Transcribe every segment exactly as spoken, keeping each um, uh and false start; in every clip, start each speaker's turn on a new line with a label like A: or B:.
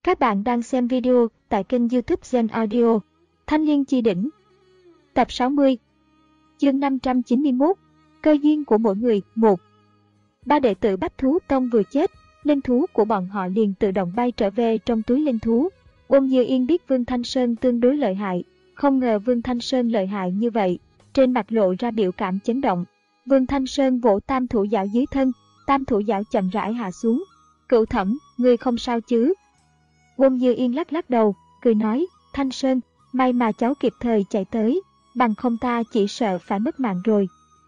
A: Các bạn đang xem video tại kênh YouTube Gen Audio. Thanh Liên Chi Đỉnh. Tập sáu mươi. Chương năm trăm chín mươi mốt. Cơ duyên của mỗi người. một. Ba đệ tử Bách Thú Tông vừa chết, linh thú của bọn họ liền tự động bay trở về trong túi linh thú. Uông Như Yên biết Vương Thanh Sơn tương đối lợi hại, không ngờ Vương Thanh Sơn lợi hại như vậy, trên mặt lộ ra biểu cảm chấn động. Vương Thanh Sơn vỗ tam thủ giảo dưới thân, tam thủ giảo chậm rãi hạ xuống. Cửu Thẩm, ngươi không sao chứ? Uông Như Yên lắc lắc đầu, cười nói, Thanh Sơn, may mà cháu kịp thời chạy tới, bằng không ta chỉ sợ phải mất mạng rồi.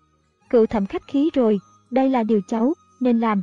A: Cửu Thẩm khách khí rồi, đây là điều cháu nên làm.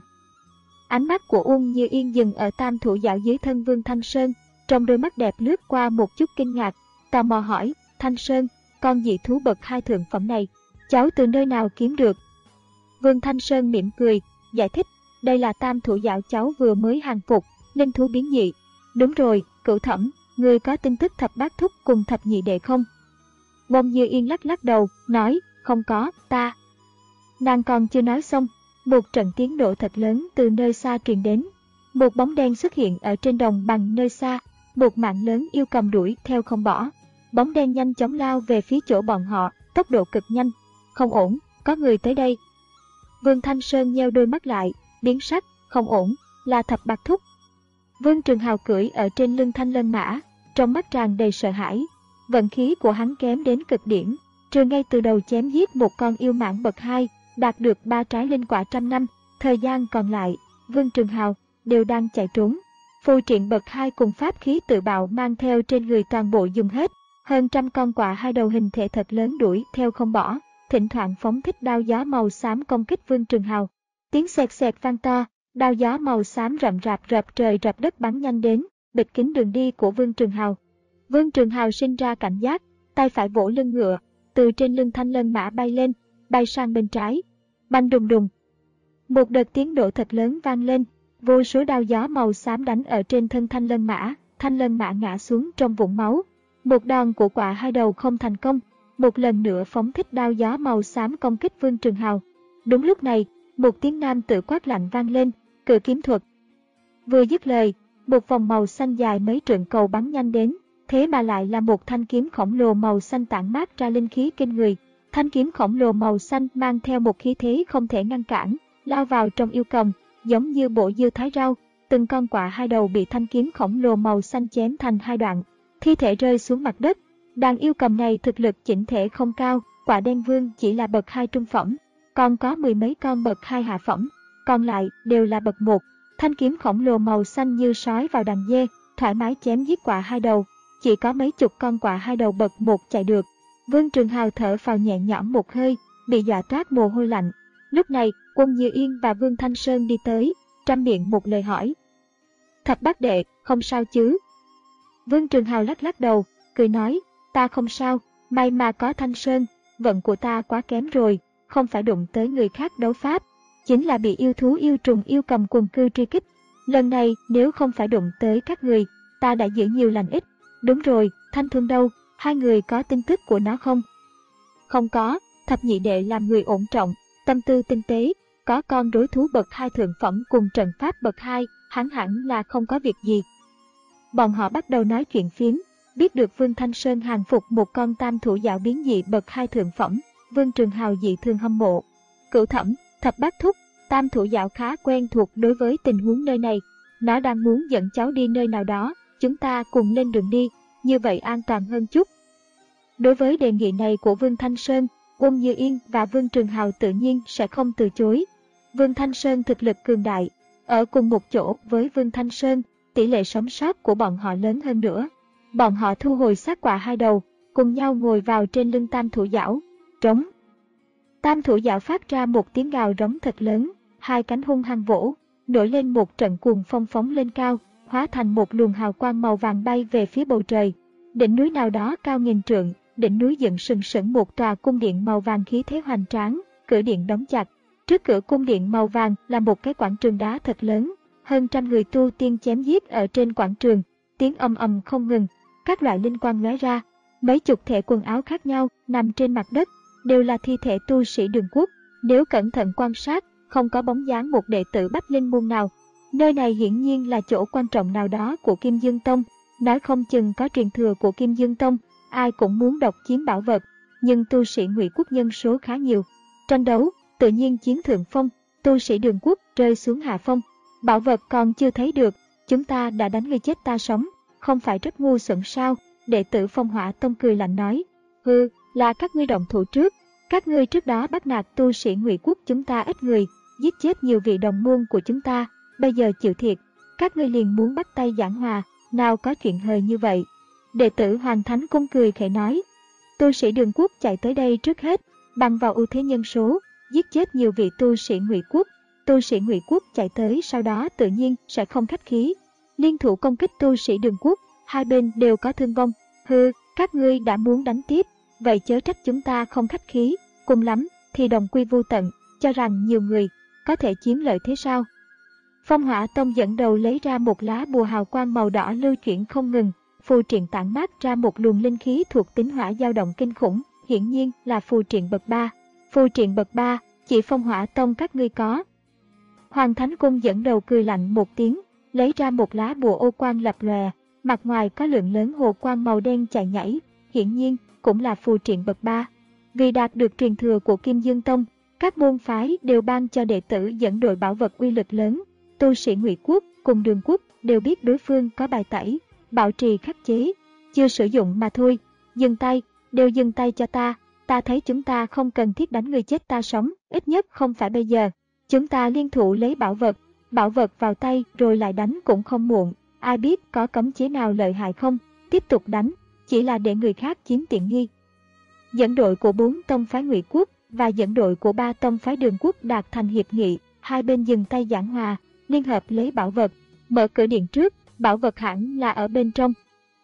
A: Ánh mắt của Uông Như Yên dừng ở tam thủ giảo dưới thân Vương Thanh Sơn, trong đôi mắt đẹp lướt qua một chút kinh ngạc, tò mò hỏi, Thanh Sơn, con dị thú bậc hai thượng phẩm này, cháu từ nơi nào kiếm được? Vương Thanh Sơn mỉm cười, giải thích, đây là tam thủ giảo cháu vừa mới hàng phục, linh thú biến dị. Đúng rồi, Cửu Thẩm, ngươi có tin tức thập bát thúc cùng thập nhị đệ không? Uông Như Yên lắc lắc đầu, nói, không có, ta. Nàng còn chưa nói xong, một trận tiếng nổ thật lớn từ nơi xa truyền đến. Một bóng đen xuất hiện ở trên đồng bằng nơi xa, một mạng lớn yêu cầm đuổi theo không bỏ. Bóng đen nhanh chóng lao về phía chỗ bọn họ, tốc độ cực nhanh. Không ổn, có người tới đây. Vương Thanh Sơn nheo đôi mắt lại, biến sắc, không ổn, là thập bát thúc. Vương Trường Hào cưỡi ở trên lưng Thanh Lân Mã, trong mắt tràn đầy sợ hãi. Vận khí của hắn kém đến cực điểm, trừ ngay từ đầu chém giết một con yêu mãng bậc hai, đạt được ba trái linh quả trăm năm, thời gian còn lại, Vương Trường Hào đều đang chạy trốn. Phù triện bậc hai cùng pháp khí tự bạo mang theo trên người toàn bộ dùng hết, hơn trăm con quạ hai đầu hình thể thật lớn đuổi theo không bỏ, thỉnh thoảng phóng thích đao gió màu xám công kích Vương Trường Hào. Tiếng xẹt xẹt vang to, đao gió màu xám rậm rạp rập trời rập đất bắn nhanh đến, bịt kín đường đi của Vương Trường Hào. Vương Trường Hào sinh ra cảnh giác, tay phải vỗ lưng ngựa, từ trên lưng Thanh Lân Mã bay lên, bay sang bên trái. Bành đùng đùng. Một đợt tiếng nổ thật lớn vang lên, vô số đao gió màu xám đánh ở trên thân Thanh Lân Mã, Thanh Lân Mã ngã xuống trong vũng máu. Một đòn của quạ hai đầu không thành công, một lần nữa phóng thích đao gió màu xám công kích Vương Trường Hào. Đúng lúc này, một tiếng nam tử quát lạnh vang lên, cự kiếm thuật. Vừa dứt lời, một vòng màu xanh dài mấy trượng cầu bắn nhanh đến, thế mà lại là một thanh kiếm khổng lồ màu xanh tản mát ra linh khí kinh người. Thanh kiếm khổng lồ màu xanh mang theo một khí thế không thể ngăn cản, lao vào trong yêu cầm, giống như bộ dưa thái rau, từng con quạ hai đầu bị thanh kiếm khổng lồ màu xanh chém thành hai đoạn, thi thể rơi xuống mặt đất. Đàn yêu cầm này thực lực chỉnh thể không cao, quạ đen vương chỉ là bậc hai trung phẩm, còn có mười mấy con bậc hai hạ phẩm, còn lại đều là bậc một. Thanh kiếm khổng lồ màu xanh như sói vào đàn dê, thoải mái chém giết quạ hai đầu, chỉ có mấy chục con quạ hai đầu bậc một chạy được. Vương Trường Hào thở phào nhẹ nhõm một hơi, bị dọa toát mồ hôi lạnh. Lúc này, Uông Như Yên và Vương Thanh Sơn đi tới, trăm miệng một lời hỏi. Thập bát đệ, không sao chứ? Vương Trường Hào lắc lắc đầu, cười nói, ta không sao, may mà có Thanh Sơn, vận của ta quá kém rồi, không phải đụng tới người khác đấu pháp, chính là bị yêu thú yêu trùng yêu cầm quần cư truy kích. Lần này nếu không phải đụng tới các người, ta đã giữ nhiều lành ít. Đúng rồi, Thanh Thương đâu, hai người có tin tức của nó không? Không có, thập nhị đệ làm người ổn trọng, tâm tư tinh tế, có con đối thú bậc hai thượng phẩm cùng trận pháp bậc hai, hắn hẳn là không có việc gì. Bọn họ bắt đầu nói chuyện phiếm, biết được Vương Thanh Sơn hàng phục một con tam thủ giảo biến dị bậc hai thượng phẩm, Vương Trường Hào dị thương hâm mộ. Cửu Thẩm, thập bát thúc, tam thủ giảo khá quen thuộc đối với tình huống nơi này, nó đang muốn dẫn cháu đi nơi nào đó, chúng ta cùng lên đường đi, như vậy an toàn hơn chút. Đối với đề nghị này của Vương Thanh Sơn, Uông Như Yên và Vương Trường Hào tự nhiên sẽ không từ chối. Vương Thanh Sơn thực lực cường đại, ở cùng một chỗ với Vương Thanh Sơn, tỷ lệ sống sót của bọn họ lớn hơn nữa. Bọn họ thu hồi xác quạ hai đầu, cùng nhau ngồi vào trên lưng tam thủ giảo, trống. Tam thủ giảo phát ra một tiếng gào rống thật lớn, hai cánh hung hăng vỗ, nổi lên một trận cuồng phong phóng lên cao, hóa thành một luồng hào quang màu vàng bay về phía bầu trời. Đỉnh núi nào đó cao nghìn trượng, đỉnh núi dựng sừng sững một tòa cung điện màu vàng khí thế hoành tráng, cửa điện đóng chặt. Trước cửa cung điện màu vàng là một cái quảng trường đá thật lớn, hơn trăm người tu tiên chém giết ở trên quảng trường, tiếng ầm ầm không ngừng, các loại linh quang lóe ra, mấy chục thể quần áo khác nhau nằm trên mặt đất, đều là thi thể tu sĩ Đường Quốc, nếu cẩn thận quan sát, không có bóng dáng một đệ tử Bách Linh môn nào. Nơi này hiển nhiên là chỗ quan trọng nào đó của Kim Dương Tông, nói không chừng có truyền thừa của Kim Dương Tông, ai cũng muốn độc chiếm bảo vật, nhưng tu sĩ Ngụy Quốc nhân số khá nhiều. Tranh đấu, tự nhiên chiếm thượng phong, tu sĩ Đường Quốc rơi xuống hạ phong. Bảo vật còn chưa thấy được, chúng ta đã đánh người chết ta sống, không phải rất ngu xuẩn sao? Đệ tử Phong Hỏa Tông cười lạnh nói, hừ, là các ngươi động thủ trước, các ngươi trước đó bắt nạt tu sĩ Ngụy Quốc chúng ta ít người, giết chết nhiều vị đồng môn của chúng ta, bây giờ chịu thiệt, các ngươi liền muốn bắt tay giảng hòa, nào có chuyện hời như vậy. Đệ tử Hoàng Thánh Cung cười khẽ nói, tu sĩ Đường Quốc chạy tới đây trước hết, bằng vào ưu thế nhân số, giết chết nhiều vị tu sĩ Ngụy Quốc, tu sĩ Ngụy Quốc chạy tới sau đó tự nhiên sẽ không khách khí, liên thủ công kích tu sĩ Đường Quốc, hai bên đều có thương vong. Hừ, các ngươi đã muốn đánh tiếp, vậy chớ trách chúng ta không khách khí, cùng lắm thì đồng quy vô tận, cho rằng nhiều người có thể chiếm lợi thế sao? Phong Hỏa Tông dẫn đầu lấy ra một lá bùa hào quang màu đỏ lưu chuyển không ngừng, phù triện tản mát ra một luồng linh khí thuộc tính hỏa dao động kinh khủng, hiển nhiên là phù triện bậc ba. Phù triện bậc ba, chỉ Phong Hỏa Tông các ngươi có. Hoàng Thánh Cung dẫn đầu cười lạnh một tiếng, lấy ra một lá bùa ô quang lập lòe, mặt ngoài có lượng lớn hồ quang màu đen chạy nhảy, hiển nhiên cũng là phù triện bậc ba. Vì đạt được truyền thừa của Kim Dương Tông, các môn phái đều ban cho đệ tử dẫn đội bảo vật uy lực lớn. Tu sĩ Ngụy Quốc cùng Đường Quốc đều biết đối phương có bài tẩy, bảo trì khắc chế, chưa sử dụng mà thôi. Dừng tay, đều dừng tay cho ta, ta thấy chúng ta không cần thiết đánh người chết ta sống, ít nhất không phải bây giờ. Chúng ta liên thủ lấy bảo vật, bảo vật vào tay rồi lại đánh cũng không muộn. Ai biết có cấm chế nào lợi hại không, tiếp tục đánh, chỉ là để người khác chiếm tiện nghi. Dẫn đội của bốn tông phái Ngụy Quốc và dẫn đội của ba tông phái Đường Quốc đạt thành hiệp nghị, hai bên dừng tay giảng hòa, liên hợp lấy bảo vật, mở cửa điện trước, bảo vật hẳn là ở bên trong.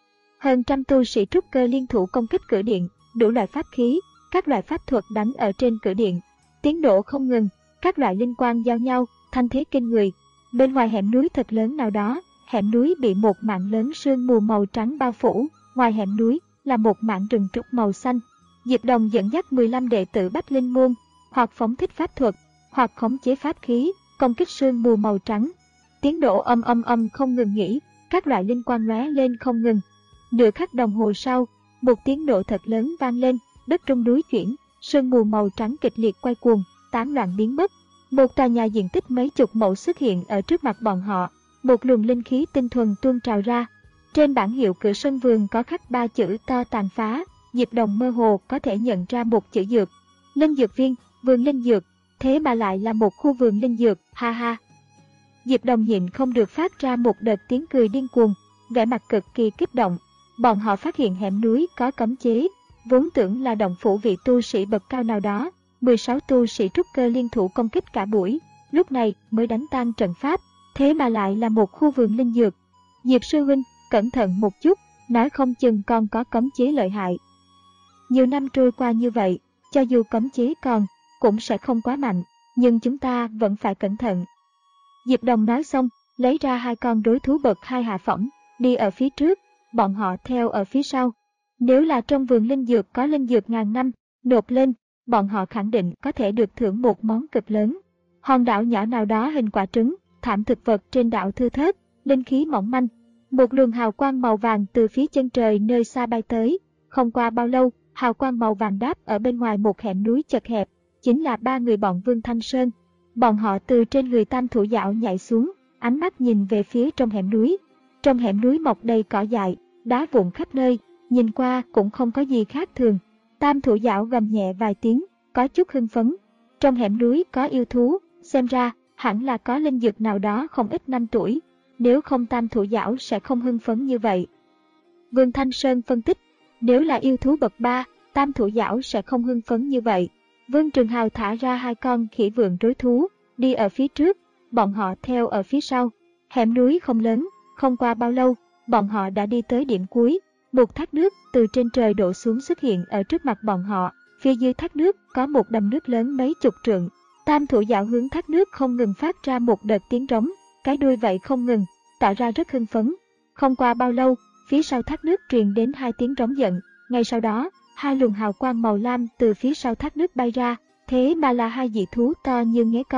A: Hơn trăm tu sĩ trúc cơ liên thủ công kích cửa điện, đủ loại pháp khí, các loại pháp thuật đánh ở trên cửa điện, tiến độ không ngừng, các loại linh quang giao nhau, thanh thế kinh người. Bên ngoài hẻm núi thật lớn nào đó, hẻm núi bị một mảng lớn sương mù màu trắng bao phủ, ngoài hẻm núi là một mảng rừng trúc màu xanh. Diệp Đồng dẫn dắt mười lăm đệ tử Bách Linh môn, hoặc phóng thích pháp thuật, hoặc khống chế pháp khí, công kích sương mù màu trắng. Tiến độ âm âm âm không ngừng nghỉ, các loại linh quang lóe lên không ngừng. Nửa khắc đồng hồ sau, một tiếng nổ thật lớn vang lên, đất rung núi chuyển, sương mù màu trắng kịch liệt quay cuồng, tán loạn biến mất. Một tòa nhà diện tích mấy chục mẫu xuất hiện ở trước mặt bọn họ, một luồng linh khí tinh thuần tuôn trào ra. Trên bảng hiệu cửa sân vườn có khắc ba chữ to tàn phá, Diệp Đồng mơ hồ có thể nhận ra một chữ dược. Linh dược viên, vườn linh dược, thế mà lại là một khu vườn linh dược, ha ha. Diệp Đồng nhịn không được phát ra một đợt tiếng cười điên cuồng, vẻ mặt cực kỳ kích động. Bọn họ phát hiện hẻm núi có cấm chế, vốn tưởng là động phủ vị tu sĩ bậc cao nào đó. mười sáu tu sĩ trúc cơ liên thủ công kích cả buổi, lúc này mới đánh tan trận pháp, thế mà lại là một khu vườn linh dược. Diệp sư huynh, cẩn thận một chút, nói không chừng còn có cấm chế lợi hại. Nhiều năm trôi qua như vậy, cho dù cấm chế còn, cũng sẽ không quá mạnh, nhưng chúng ta vẫn phải cẩn thận. Diệp Đồng nói xong, lấy ra hai con đối thú bậc hai hạ phẩm, đi ở phía trước, bọn họ theo ở phía sau. Nếu là trong vườn linh dược có linh dược ngàn năm, nộp lên, bọn họ khẳng định có thể được thưởng một món cực lớn. Hòn đảo nhỏ nào đó hình quả trứng, thảm thực vật trên đảo thưa thớt, linh khí mỏng manh. Một luồng hào quang màu vàng từ phía chân trời nơi xa bay tới. Không qua bao lâu, hào quang màu vàng đáp ở bên ngoài một hẻm núi chật hẹp, chính là ba người bọn Vương Thanh Sơn. Bọn họ từ trên người Tam Thủ Dạo nhảy xuống, ánh mắt nhìn về phía trong hẻm núi. Trong hẻm núi mọc đầy cỏ dại, đá vụn khắp nơi, nhìn qua cũng không có gì khác thường. Tam Thủ Dạo gầm nhẹ vài tiếng, có chút hưng phấn. Trong hẻm núi có yêu thú, xem ra hẳn là có linh dược nào đó không ít năm tuổi. Nếu không Tam Thủ Dạo sẽ không hưng phấn như vậy. Vương Thanh Sơn phân tích, nếu là yêu thú bậc ba, Tam Thủ Dạo sẽ không hưng phấn như vậy. Vương Trường Hào thả ra hai con khỉ vượn rối thú, đi ở phía trước, bọn họ theo ở phía sau. Hẻm núi không lớn, không qua bao lâu, bọn họ đã đi tới điểm cuối. Một thác nước từ trên trời đổ xuống xuất hiện ở trước mặt bọn họ. Phía dưới thác nước có một đầm nước lớn mấy chục trượng. Tam Thủ Dạo hướng thác nước không ngừng phát ra một đợt tiếng rống, cái đuôi vậy không ngừng, tỏ ra rất hưng phấn. Không qua bao lâu, phía sau thác nước truyền đến hai tiếng rống giận. Ngay sau đó, hai luồng hào quang màu lam từ phía sau thác nước bay ra, thế mà là hai dị thú to như nghé con.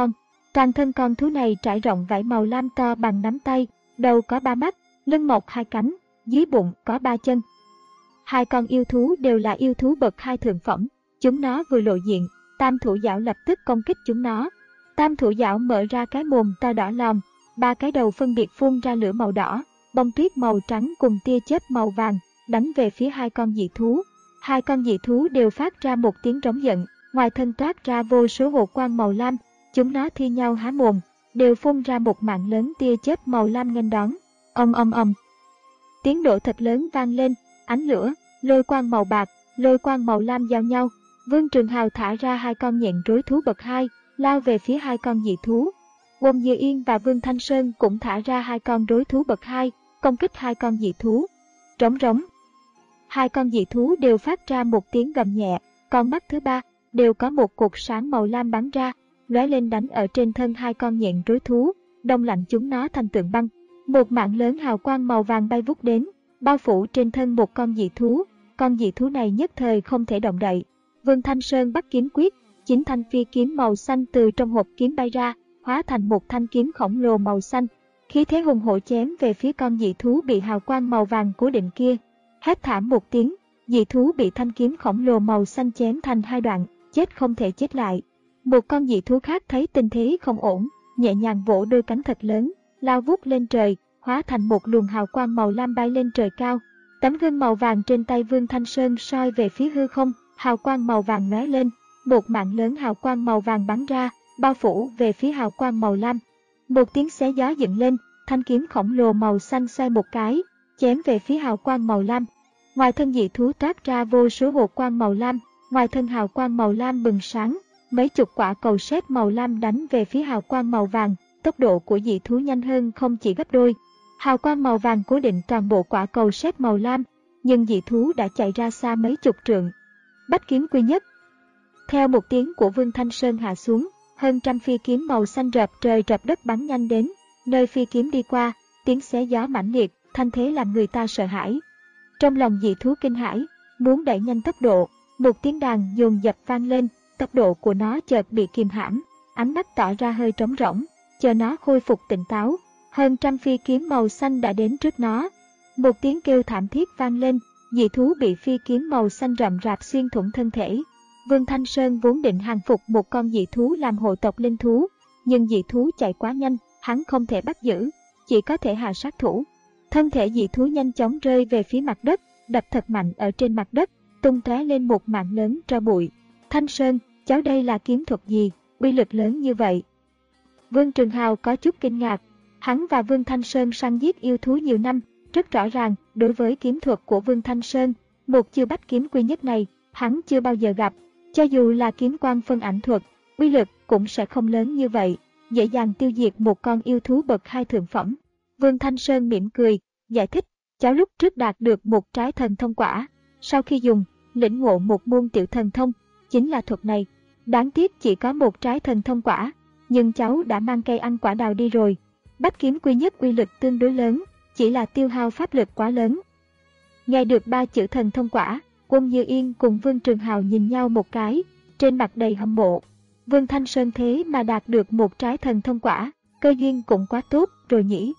A: Toàn thân con thú này trải rộng vảy màu lam to bằng nắm tay, đầu có ba mắt, lưng mọc hai cánh, dưới bụng có ba chân. Hai con yêu thú đều là yêu thú bậc hai thượng phẩm. Chúng nó vừa lộ diện, Tam Thủ Giảo lập tức công kích chúng nó. Tam Thủ Giảo mở ra cái mồm to đỏ lòm, ba cái đầu phân biệt phun ra lửa màu đỏ, bông tuyết màu trắng cùng tia chớp màu vàng, đánh về phía hai con dị thú. Hai con dị thú đều phát ra một tiếng rống giận, ngoài thân toát ra vô số hồ quang màu lam. Chúng nó thi nhau há mồm, đều phun ra một mạng lớn tia chớp màu lam nghênh đón. Ầm ầm ầm. Tiếng nổ thật lớn vang lên, ánh lửa, lôi quang màu bạc, lôi quang màu lam giao nhau. Vương Trường Hào thả ra hai con nhện rối thú bậc hai, lao về phía hai con dị thú. Uông Như Yên và Vương Thanh Sơn cũng thả ra hai con rối thú bậc hai, công kích hai con dị thú. Trống rống. Hai con dị thú đều phát ra một tiếng gầm nhẹ, con mắt thứ ba đều có một cột sáng màu lam bắn ra, lóe lên đánh ở trên thân hai con nhện rối thú, đông lạnh chúng nó thành tượng băng. Một mạng lớn hào quang màu vàng bay vút đến, bao phủ trên thân một con dị thú. Con dị thú này nhất thời không thể động đậy. Vương Thanh Sơn bắt kiếm quyết, chín thanh phi kiếm màu xanh từ trong hộp kiếm bay ra, hóa thành một thanh kiếm khổng lồ màu xanh. Khí thế hùng hổ chém về phía con dị thú bị hào quang màu vàng cố định kia. Hét thảm một tiếng, dị thú bị thanh kiếm khổng lồ màu xanh chém thành hai đoạn, chết không thể chết lại. Một con dị thú khác thấy tình thế không ổn, nhẹ nhàng vỗ đôi cánh thật lớn, lao vút lên trời, hóa thành một luồng hào quang màu lam bay lên trời cao. Tấm gương màu vàng trên tay Vương Thanh Sơn soi về phía hư không, hào quang màu vàng lóe lên, một mạng lớn hào quang màu vàng bắn ra, bao phủ về phía hào quang màu lam. Một tiếng xé gió dựng lên, thanh kiếm khổng lồ màu xanh xoay một cái, chém về phía hào quang màu lam. Ngoài thân dị thú toát ra vô số hồ quang màu lam, ngoài thân hào quang màu lam bừng sáng, mấy chục quả cầu sét màu lam đánh về phía hào quang màu vàng, tốc độ của dị thú nhanh hơn không chỉ gấp đôi. Hào quang màu vàng cố định toàn bộ quả cầu sét màu lam, nhưng dị thú đã chạy ra xa mấy chục trượng. Bách kiếm quy nhất. Theo một tiếng của Vương Thanh Sơn hạ xuống, hơn trăm phi kiếm màu xanh rợp trời rợp đất bắn nhanh đến, nơi phi kiếm đi qua, tiếng xé gió mãnh liệt, thanh thế làm người ta sợ hãi. Trong lòng dị thú kinh hãi, muốn đẩy nhanh tốc độ, một tiếng đàn dồn dập vang lên, tốc độ của nó chợt bị kìm hãm, ánh mắt tỏ ra hơi trống rỗng, chờ nó khôi phục tỉnh táo. Hơn trăm phi kiếm màu xanh đã đến trước nó. Một tiếng kêu thảm thiết vang lên, dị thú bị phi kiếm màu xanh rậm rạp xuyên thủng thân thể. Vương Thanh Sơn vốn định hàng phục một con dị thú làm hộ tộc linh thú, nhưng dị thú chạy quá nhanh, hắn không thể bắt giữ, chỉ có thể hạ sát thủ. Thân thể dị thú nhanh chóng rơi về phía mặt đất, đập thật mạnh ở trên mặt đất, tung tóe lên một mảng lớn tro bụi. Thanh Sơn, cháu đây là kiếm thuật gì, uy lực lớn như vậy? Vương Trường Hào có chút kinh ngạc. Hắn và Vương Thanh Sơn săn giết yêu thú nhiều năm, rất rõ ràng đối với kiếm thuật của Vương Thanh Sơn, một chiêu bách kiếm quy nhất này, hắn chưa bao giờ gặp. Cho dù là kiếm quang phân ảnh thuật, uy lực cũng sẽ không lớn như vậy, dễ dàng tiêu diệt một con yêu thú bậc hai thượng phẩm. Vương Thanh Sơn mỉm cười, giải thích, cháu lúc trước đạt được một trái thần thông quả, sau khi dùng, lĩnh ngộ một môn tiểu thần thông, chính là thuật này. Đáng tiếc chỉ có một trái thần thông quả, nhưng cháu đã mang cây ăn quả đào đi rồi. Bách kiếm quy nhất uy lực tương đối lớn, chỉ là tiêu hao pháp lực quá lớn. Nghe được ba chữ thần thông quả, Uông Như Yên cùng Vương Trường Hào nhìn nhau một cái, trên mặt đầy hâm mộ. Vương Thanh Sơn thế mà đạt được một trái thần thông quả, cơ duyên cũng quá tốt rồi nhỉ.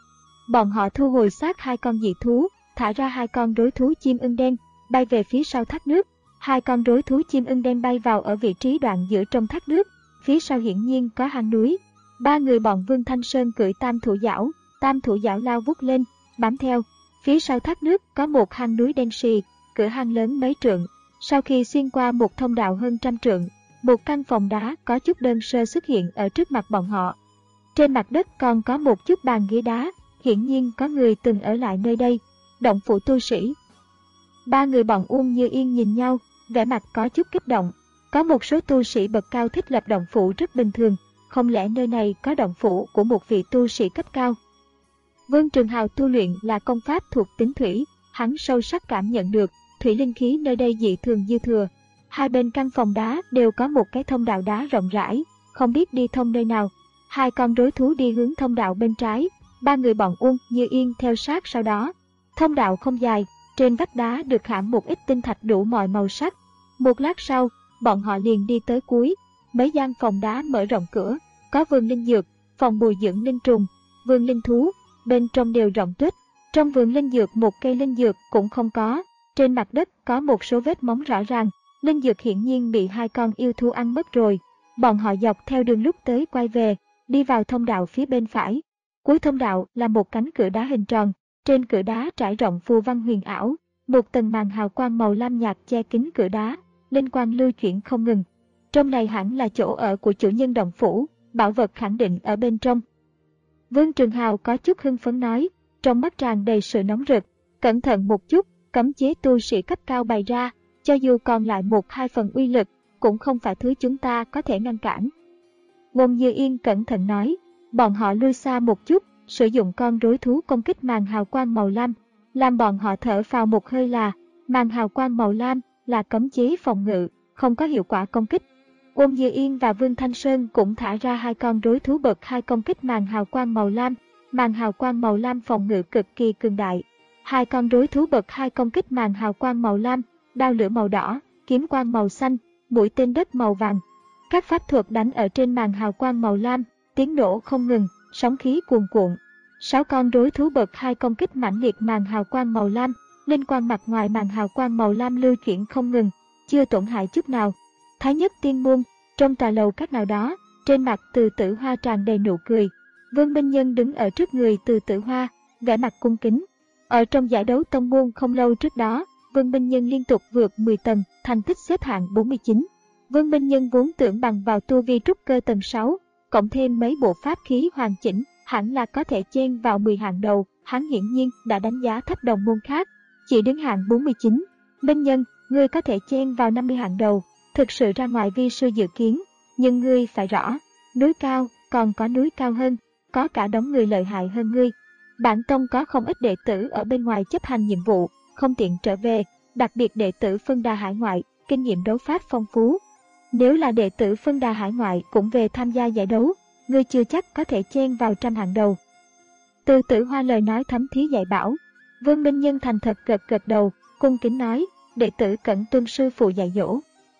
A: Bọn họ thu hồi xác hai con dị thú, thả ra hai con rối thú chim ưng đen, bay về phía sau thác nước. Hai con rối thú chim ưng đen bay vào ở vị trí đoạn giữa trong thác nước, phía sau hiển nhiên có hang núi. Ba người bọn Vương Thanh Sơn cưỡi Tam Thủ Giảo, Tam Thủ Giảo lao vút lên, bám theo. Phía sau thác nước có một hang núi đen xì, cửa hang lớn mấy trượng. Sau khi xuyên qua một thông đạo hơn trăm trượng, một căn phòng đá có chút đơn sơ xuất hiện ở trước mặt bọn họ. Trên mặt đất còn có một chút bàn ghế đá, hiển nhiên có người từng ở lại nơi đây. Động phủ tu sĩ. Ba người bọn Uông Như Yên nhìn nhau, vẻ mặt có chút kích động. Có một số tu sĩ bậc cao thích lập động phủ rất bình thường, không lẽ nơi này có động phủ của một vị tu sĩ cấp cao? Vương Trường Hào tu luyện là công pháp thuộc tính thủy, hắn sâu sắc cảm nhận được thủy linh khí nơi đây dị thường dư thừa. Hai bên căn phòng đá đều có một cái thông đạo đá rộng rãi, không biết đi thông nơi nào. Hai con rối thú đi hướng thông đạo bên trái, ba người bọn Uông Như Yên theo sát sau đó. Thông đạo không dài, trên vách đá được khảm một ít tinh thạch đủ mọi màu sắc. Một lát sau, bọn họ liền đi tới cuối, mấy gian phòng đá mở rộng cửa, Có vườn linh dược, phòng bồi dưỡng linh trùng, vườn linh thú, bên trong đều rộng tuếch. Trong vườn linh dược một cây linh dược cũng không có, trên mặt đất có một số vết móng rõ ràng, linh dược hiển nhiên bị hai con yêu thú ăn mất rồi. Bọn họ dọc theo đường lúc tới quay về, đi vào thông đạo phía bên phải. Cuối thông đạo là một cánh cửa đá hình tròn, trên cửa đá trải rộng phù văn huyền ảo, một tầng màn hào quang màu lam nhạt che kín cửa đá, linh quang lưu chuyển không ngừng. Trong này hẳn là chỗ ở của chủ nhân động phủ, bảo vật khẳng định ở bên trong. Vương Trường Hào có chút hưng phấn nói, trong mắt tràn đầy sự nóng rực. Cẩn thận một chút, cấm chế tu sĩ cấp cao bày ra, cho dù còn lại một hai phần uy lực, cũng không phải thứ chúng ta có thể ngăn cản. Ngôn Như Yên cẩn thận nói, bọn họ lui xa một chút, sử dụng con rối thú công kích màn hào quang màu lam, làm bọn họ thở phào một hơi là, màn hào quang màu lam là cấm chế phòng ngự, không có hiệu quả công kích. Ngôn Như Yên và Vương Thanh Sơn cũng thả ra hai con rối thú bậc hai công kích màn hào quang màu lam, màn hào quang màu lam phòng ngự cực kỳ cường đại. Hai con rối thú bậc hai công kích màn hào quang màu lam, đao lửa màu đỏ, kiếm quang màu xanh, mũi tên đất màu vàng. Các pháp thuật đánh ở trên màn hào quang màu lam, tiếng nổ không ngừng, sóng khí cuồn cuộn. Sáu con rối thú bậc hai công kích mãnh liệt màn hào quang màu lam, linh quang mặt ngoài màn hào quang màu lam lưu chuyển không ngừng, chưa tổn hại chút nào. Thái Nhất Tiên Môn, trong tòa lầu các nào đó, trên mặt Từ Tử Hoa tràn đầy nụ cười. Vương Minh Nhân đứng ở trước người Từ Tử Hoa, vẻ mặt cung kính. Ở trong giải đấu tông môn không lâu trước đó, Vương Minh Nhân liên tục vượt mười tầng, thành tích xếp hạng bốn mươi chín. Vương Minh Nhân vốn tưởng bằng vào tu vi trúc cơ tầng sáu, cộng thêm mấy bộ pháp khí hoàn chỉnh, hẳn là có thể chen vào mười hạng đầu, hắn hiển nhiên đã đánh giá thấp đồng môn khác, chỉ đứng hạng bốn mươi chín. Minh Nhân, ngươi có thể chen vào năm mươi hạng đầu, thực sự ra ngoài vi sư dự kiến, nhưng ngươi phải rõ, núi cao, còn có núi cao hơn, có cả đống người lợi hại hơn ngươi. Bản tông có không ít đệ tử ở bên ngoài chấp hành nhiệm vụ, không tiện trở về, đặc biệt đệ tử phân đà hải ngoại, kinh nghiệm đấu pháp phong phú. Nếu là đệ tử phân đà hải ngoại cũng về tham gia giải đấu, ngươi chưa chắc có thể chen vào trăm hạng đầu. Từ Tử Hoa lời nói thấm thía dạy bảo. Vương Minh Nhân thành thật gật gật đầu, cung kính nói, đệ tử cẩn tuân sư phụ dạy dỗ.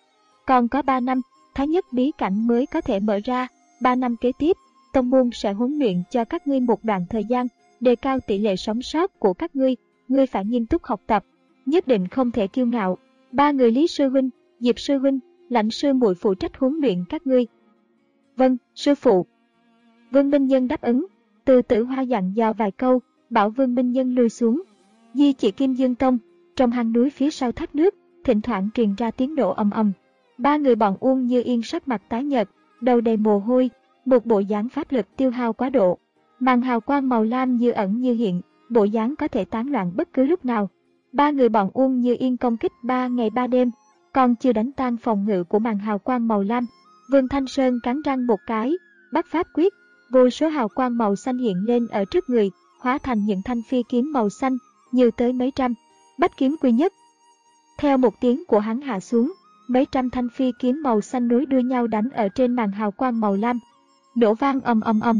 A: Còn có ba năm, Thái Nhất bí cảnh mới có thể mở ra, ba năm kế tiếp, tông môn sẽ huấn luyện cho các ngươi một đoạn thời gian, đề cao tỷ lệ sống sót của các ngươi, ngươi phải nghiêm túc học tập, nhất định không thể kiêu ngạo. Ba người Lý sư huynh, Diệp sư huynh, Lãnh sư muội phụ trách huấn luyện các ngươi. Vâng, sư phụ. Vương Minh Nhân đáp ứng. Từ Tử Hoa dặn dò vài câu, bảo Vương Minh Nhân lui xuống. Di chỉ Kim Dương Tông, trong hang núi phía sau thác nước, thỉnh thoảng truyền ra tiếng nổ ầm ầm. Ba người bọn Uông Như Yên sắc mặt tái nhợt, đầu đầy mồ hôi, một bộ dáng pháp lực tiêu hao quá độ. Màn hào quang màu lam như ẩn như hiện, bộ dáng có thể tán loạn bất cứ lúc nào. Ba người bọn Uông Như Yên công kích ba ngày ba đêm, còn chưa đánh tan phòng ngự của màn hào quang màu lam. Vương Thanh Sơn cắn răng một cái, bắt pháp quyết, vô số hào quang màu xanh hiện lên ở trước người, hóa thành những thanh phi kiếm màu xanh, nhiều tới mấy trăm. Bách kiếm quy nhất. Theo một tiếng của hắn hạ xuống, mấy trăm thanh phi kiếm màu xanh nối đuôi nhau đánh ở trên màn hào quang màu lam. Nổ vang ầm ầm ầm.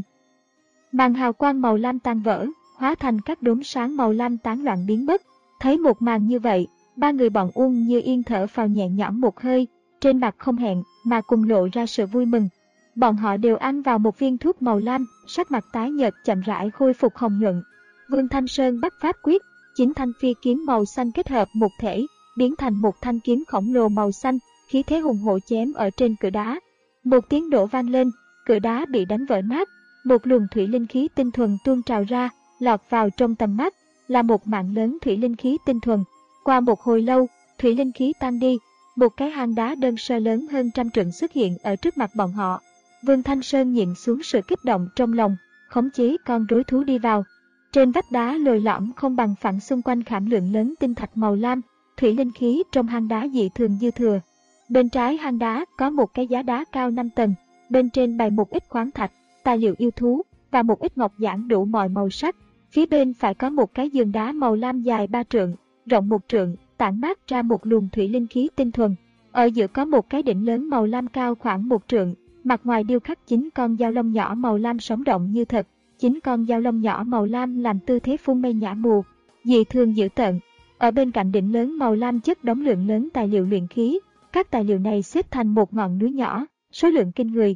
A: Màn hào quang màu lam tan vỡ, hóa thành các đốm sáng màu lam tán loạn biến mất. Thấy một màn như vậy, ba người bọn Uông Như Yên thở phào nhẹ nhõm một hơi, trên mặt không hẹn mà cùng lộ ra sự vui mừng. Bọn họ đều ăn vào một viên thuốc màu lam, sắc mặt tái nhợt chậm rãi khôi phục hồng nhuận. Vương Thanh Sơn bắt pháp quyết, chín thanh phi kiếm màu xanh kết hợp một thể, biến thành một thanh kiếm khổng lồ màu xanh, khí thế hùng hổ chém ở trên cửa đá. Một tiếng nổ vang lên, cửa đá bị đánh vỡ nát, một luồng thủy linh khí tinh thuần tuôn trào ra, lọt vào trong tầm mắt, là một mạng lớn thủy linh khí tinh thuần. Qua một hồi lâu, thủy linh khí tan đi, một cái hang đá đơn sơ lớn hơn trăm trượng xuất hiện ở trước mặt bọn họ. Vương Thanh Sơn nhịn xuống sự kích động trong lòng, khống chế con rối thú đi vào. Trên vách đá lồi lõm không bằng phẳng xung quanh khảm lượng lớn tinh thạch màu lam, thủy linh khí trong hang đá dị thường dư thừa. Bên trái hang đá có một cái giá đá cao năm tầng, bên trên bày một ít khoáng thạch, tài liệu yêu thú và một ít ngọc giản đủ mọi màu sắc. Phía bên phải có một cái giường đá màu lam dài ba trượng, rộng một trượng, tản mát ra một luồng thủy linh khí tinh thuần. Ở giữa có một cái đỉnh lớn màu lam cao khoảng một trượng, mặt ngoài điêu khắc chín con dao lông nhỏ màu lam sống động như thật. Chín con dao lông nhỏ màu lam làm tư thế phun mây nhã mù, dị thường dữ tợn. Ở bên cạnh đỉnh lớn màu lam chất đống lượng lớn tài liệu luyện khí, các tài liệu này xếp thành một ngọn núi nhỏ, số lượng kinh người.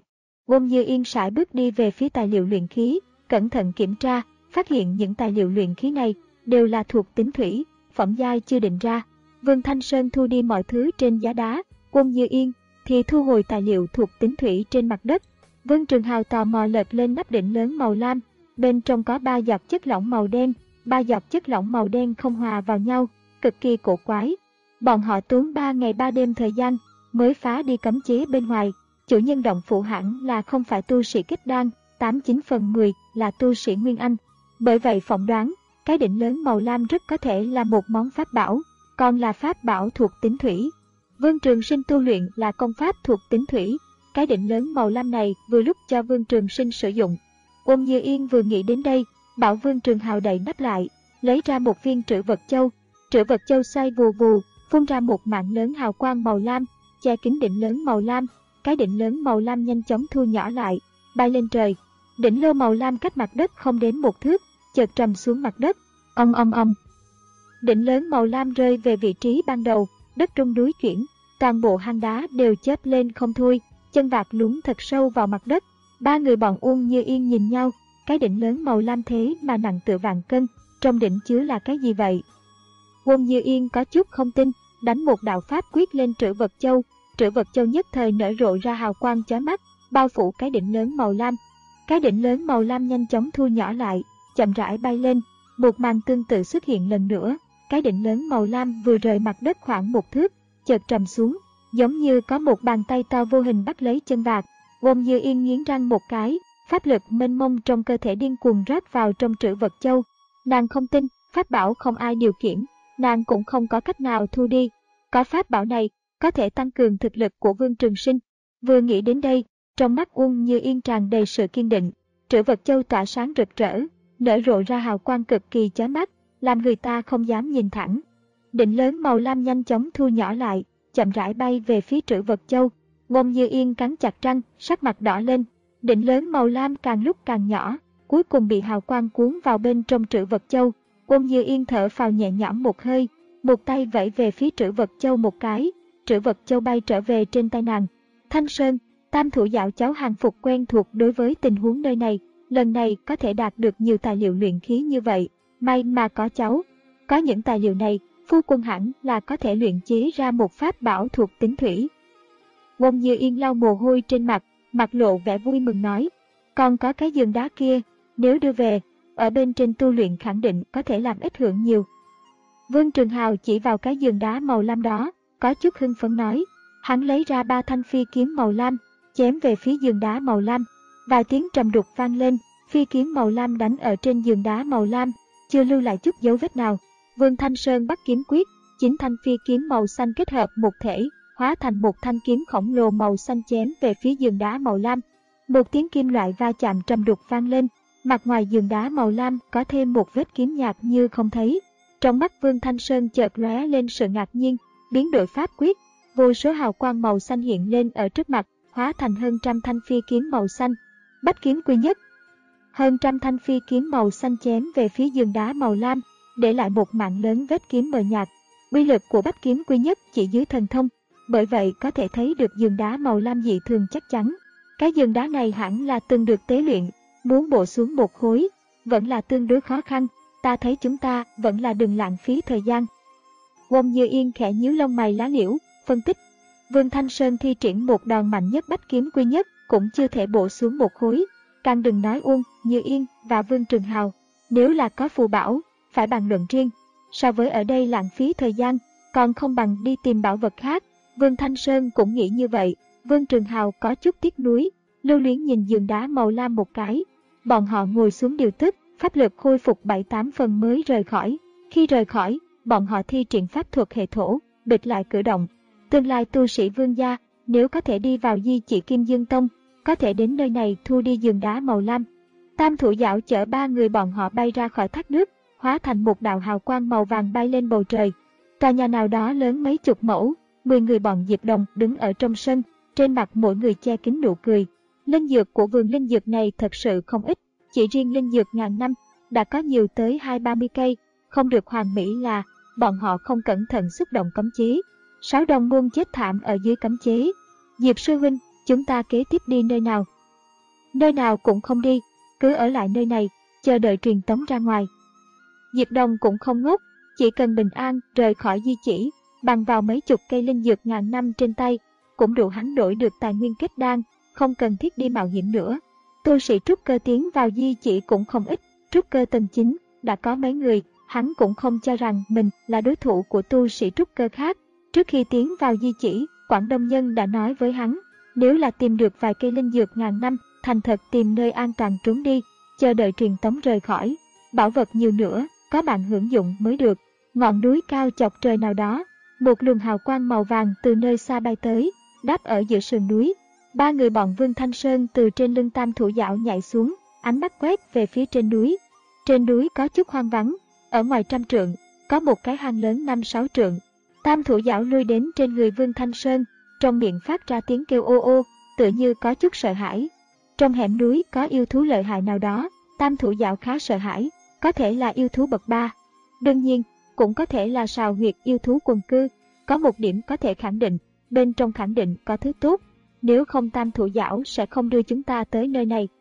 A: Won Như Yên sải bước đi về phía tài liệu luyện khí, cẩn thận kiểm tra, phát hiện những tài liệu luyện khí này đều là thuộc tính thủy, phẩm giai chưa định ra. Vương Thanh Sơn thu đi mọi thứ trên giá đá, Won Như Yên thì thu hồi tài liệu thuộc tính thủy trên mặt đất. Vương Trường Hào tò mò lật lên nắp đỉnh lớn màu lam, bên trong có ba giọt chất lỏng màu đen, ba giọt chất lỏng màu đen không hòa vào nhau, cực kỳ cổ quái. Bọn họ tốn ba ngày ba đêm thời gian mới phá đi cấm chế bên ngoài. Chủ nhân động phủ hẳn là không phải tu sĩ kết đan, tám chín phần mười là tu sĩ Nguyên Anh. Bởi vậy phỏng đoán, cái đỉnh lớn màu lam rất có thể là một món pháp bảo, còn là pháp bảo thuộc tính thủy. Vương Trường Sinh tu luyện là công pháp thuộc tính thủy, cái đỉnh lớn màu lam này vừa lúc cho Vương Trường Sinh sử dụng. Won Như Yên vừa nghĩ đến đây, bảo Vương Trường Hào đậy nắp lại, lấy ra một viên trữ vật châu. Trữ vật châu xoay vù vù, phun ra một mạng lớn hào quang màu lam, che kín đỉnh lớn màu lam. Cái đỉnh lớn màu lam nhanh chóng thu nhỏ lại, bay lên trời. Đỉnh lô màu lam cách mặt đất không đến một thước, chợt trầm xuống mặt đất. Ong ong ong. Đỉnh lớn màu lam rơi về vị trí ban đầu, đất rung núi chuyển, toàn bộ hang đá đều chớp lên không thôi, chân vạc lún thật sâu vào mặt đất. Ba người bọn Won Như Yên nhìn nhau, cái đỉnh lớn màu lam thế mà nặng tựa vạn cân, trong đỉnh chứa là cái gì vậy? Won Như Yên có chút không tin, đánh một đạo pháp quyết lên trữ vật châu. Trữ vật châu nhất thời nở rộ ra hào quang chói mắt, bao phủ cái đỉnh lớn màu lam. Cái đỉnh lớn màu lam nhanh chóng thu nhỏ lại, chậm rãi bay lên. Một màn tương tự xuất hiện lần nữa. Cái đỉnh lớn màu lam vừa rời mặt đất khoảng một thước, chợt trầm xuống, giống như có một bàn tay to vô hình bắt lấy chân vạc. Won Như Yên nghiến răng một cái, pháp lực mênh mông trong cơ thể điên cuồng rót vào trong trữ vật châu. Nàng không tin, pháp bảo không ai điều khiển, nàng cũng không có cách nào thu đi. Có pháp bảo này, có thể tăng cường thực lực của Vương Trường Sinh. Vừa nghĩ đến đây, trong mắt Won Như Yên tràn đầy sự kiên định. Trữ vật châu tỏa sáng rực rỡ, nở rộ ra hào quang cực kỳ chói mắt, làm người ta không dám nhìn thẳng. Đỉnh lớn màu lam nhanh chóng thu nhỏ lại, chậm rãi bay về phía trữ vật châu. Won Như Yên cắn chặt răng, sắc mặt đỏ lên. Đỉnh lớn màu lam càng lúc càng nhỏ, cuối cùng bị hào quang cuốn vào bên trong trữ vật châu. Won Như Yên thở phào nhẹ nhõm một hơi, một tay vẫy về phía trữ vật châu một cái. Trữ vật châu bay trở về trên tay nàng. Thanh Sơn, Tam thủ dạo cháu hàng phục quen thuộc đối với tình huống nơi này, lần này có thể đạt được nhiều tài liệu luyện khí như vậy, may mà có cháu. Có những tài liệu này, phu quân hẳn là có thể luyện chế ra một pháp bảo thuộc tính thủy. Won Như Yên lau mồ hôi trên mặt, mặt lộ vẻ vui mừng nói, còn có cái giường đá kia, nếu đưa về, ở bên trên tu luyện khẳng định có thể làm ích hưởng nhiều. Vương Trường Hào chỉ vào cái giường đá màu lam đó, có chút hưng phấn nói. Hắn lấy ra ba thanh phi kiếm màu lam, chém về phía giường đá màu lam. Vài tiếng trầm đục vang lên, phi kiếm màu lam đánh ở trên giường đá màu lam, chưa lưu lại chút dấu vết nào. Vương Thanh Sơn bắt kiếm quyết, chín thanh phi kiếm màu xanh kết hợp một thể, hóa thành một thanh kiếm khổng lồ màu xanh chém về phía giường đá màu lam. Một tiếng kim loại va chạm trầm đục vang lên, mặt ngoài giường đá màu lam có thêm một vết kiếm nhạt như không thấy. Trong mắt Vương Thanh Sơn chợt lóe lên sự ngạc nhiên, biến đổi pháp quyết, vô số hào quang màu xanh hiện lên ở trước mặt, hóa thành hơn trăm thanh phi kiếm màu xanh. Bách kiếm quy nhất. Hơn trăm thanh phi kiếm màu xanh chém về phía giường đá màu lam, để lại một mạng lớn vết kiếm mờ nhạt. Uy lực của bách kiếm quy nhất chỉ dưới thần thông, bởi vậy có thể thấy được giường đá màu lam dị thường chắc chắn. Cái giường đá này hẳn là từng được tế luyện, muốn bổ xuống một khối, vẫn là tương đối khó khăn. Ta thấy chúng ta vẫn là đừng lãng phí thời gian. Won Như Yên khẽ nhíu lông mày lá liễu, phân tích. Vương Thanh Sơn thi triển một đòn mạnh nhất bách kiếm quy nhất, cũng chưa thể bổ xuống một khối. Càng đừng nói Won Như Yên và Vương Trường Hào. Nếu là có phù bảo, phải bàn luận riêng. So với ở đây lãng phí thời gian, còn không bằng đi tìm bảo vật khác. Vương Thanh Sơn cũng nghĩ như vậy. Vương Trường Hào có chút tiếc nuối, lưu luyến nhìn giường đá màu lam một cái. Bọn họ ngồi xuống điều tức, pháp lực khôi phục bảy tám phần mới rời khỏi. Khi rời khỏi, bọn họ thi triển pháp thuật hệ thổ, bịch lại cử động. Tương lai tu sĩ Vương gia, nếu có thể đi vào di chỉ Kim Dương Tông, có thể đến nơi này thu đi giường đá màu lam. Tam thủ dạo chở ba người bọn họ bay ra khỏi thác nước, hóa thành một đạo hào quang màu vàng bay lên bầu trời. Tòa nhà nào đó lớn mấy chục mẫu, mười người bọn Diệp Đồng đứng ở trong sân, trên mặt mỗi người che kín nụ cười. Linh dược của vườn linh dược này thật sự không ít, chỉ riêng linh dược ngàn năm đã có nhiều tới hai ba mươi cây, không được hoàn mỹ là bọn họ không cẩn thận xúc động cấm chế. Sáu đồng môn chết thảm ở dưới cấm chế. Diệp sư huynh, chúng ta kế tiếp đi nơi nào? nơi nào cũng không đi, cứ ở lại nơi này, chờ đợi truyền tống ra ngoài. Diệp Đồng cũng không ngốc, chỉ cần bình an rời khỏi di chỉ, bằng vào mấy chục cây linh dược ngàn năm trên tay, cũng đủ hắn đổi được tài nguyên kết đan, không cần thiết đi mạo hiểm nữa. Tu sĩ trúc cơ tiến vào di chỉ cũng không ít, trúc cơ tầng chín đã có mấy người, hắn cũng không cho rằng mình là đối thủ của tu sĩ trúc cơ khác. Trước khi tiến vào di chỉ, Quảng Đông Nhân đã nói với hắn, nếu là tìm được vài cây linh dược ngàn năm, thành thật tìm nơi an toàn trốn đi, chờ đợi truyền tống rời khỏi. Bảo vật nhiều nữa, có bạn hưởng dụng mới được. Ngọn núi cao chọc trời nào đó, một luồng hào quang màu vàng từ nơi xa bay tới, đáp ở giữa sườn núi. Ba người bọn Vương Thanh Sơn từ trên lưng Tam Thủ Dạo nhảy xuống, ánh mắt quét về phía trên núi. Trên núi có chút hoang vắng, ở ngoài trăm trượng, có một cái hang lớn năm sáu trượng. Tam Thủ Dạo lui đến trên người Vương Thanh Sơn, trong miệng phát ra tiếng kêu ô ô, tựa như có chút sợ hãi. Trong hẻm núi có yêu thú lợi hại nào đó, Tam Thủ Dạo khá sợ hãi, có thể là yêu thú bậc ba. Đương nhiên, cũng có thể là sào huyệt yêu thú quần cư. Có một điểm có thể khẳng định, bên trong khẳng định có thứ tốt, nếu không Tam Thủ Dạo sẽ không đưa chúng ta tới nơi này.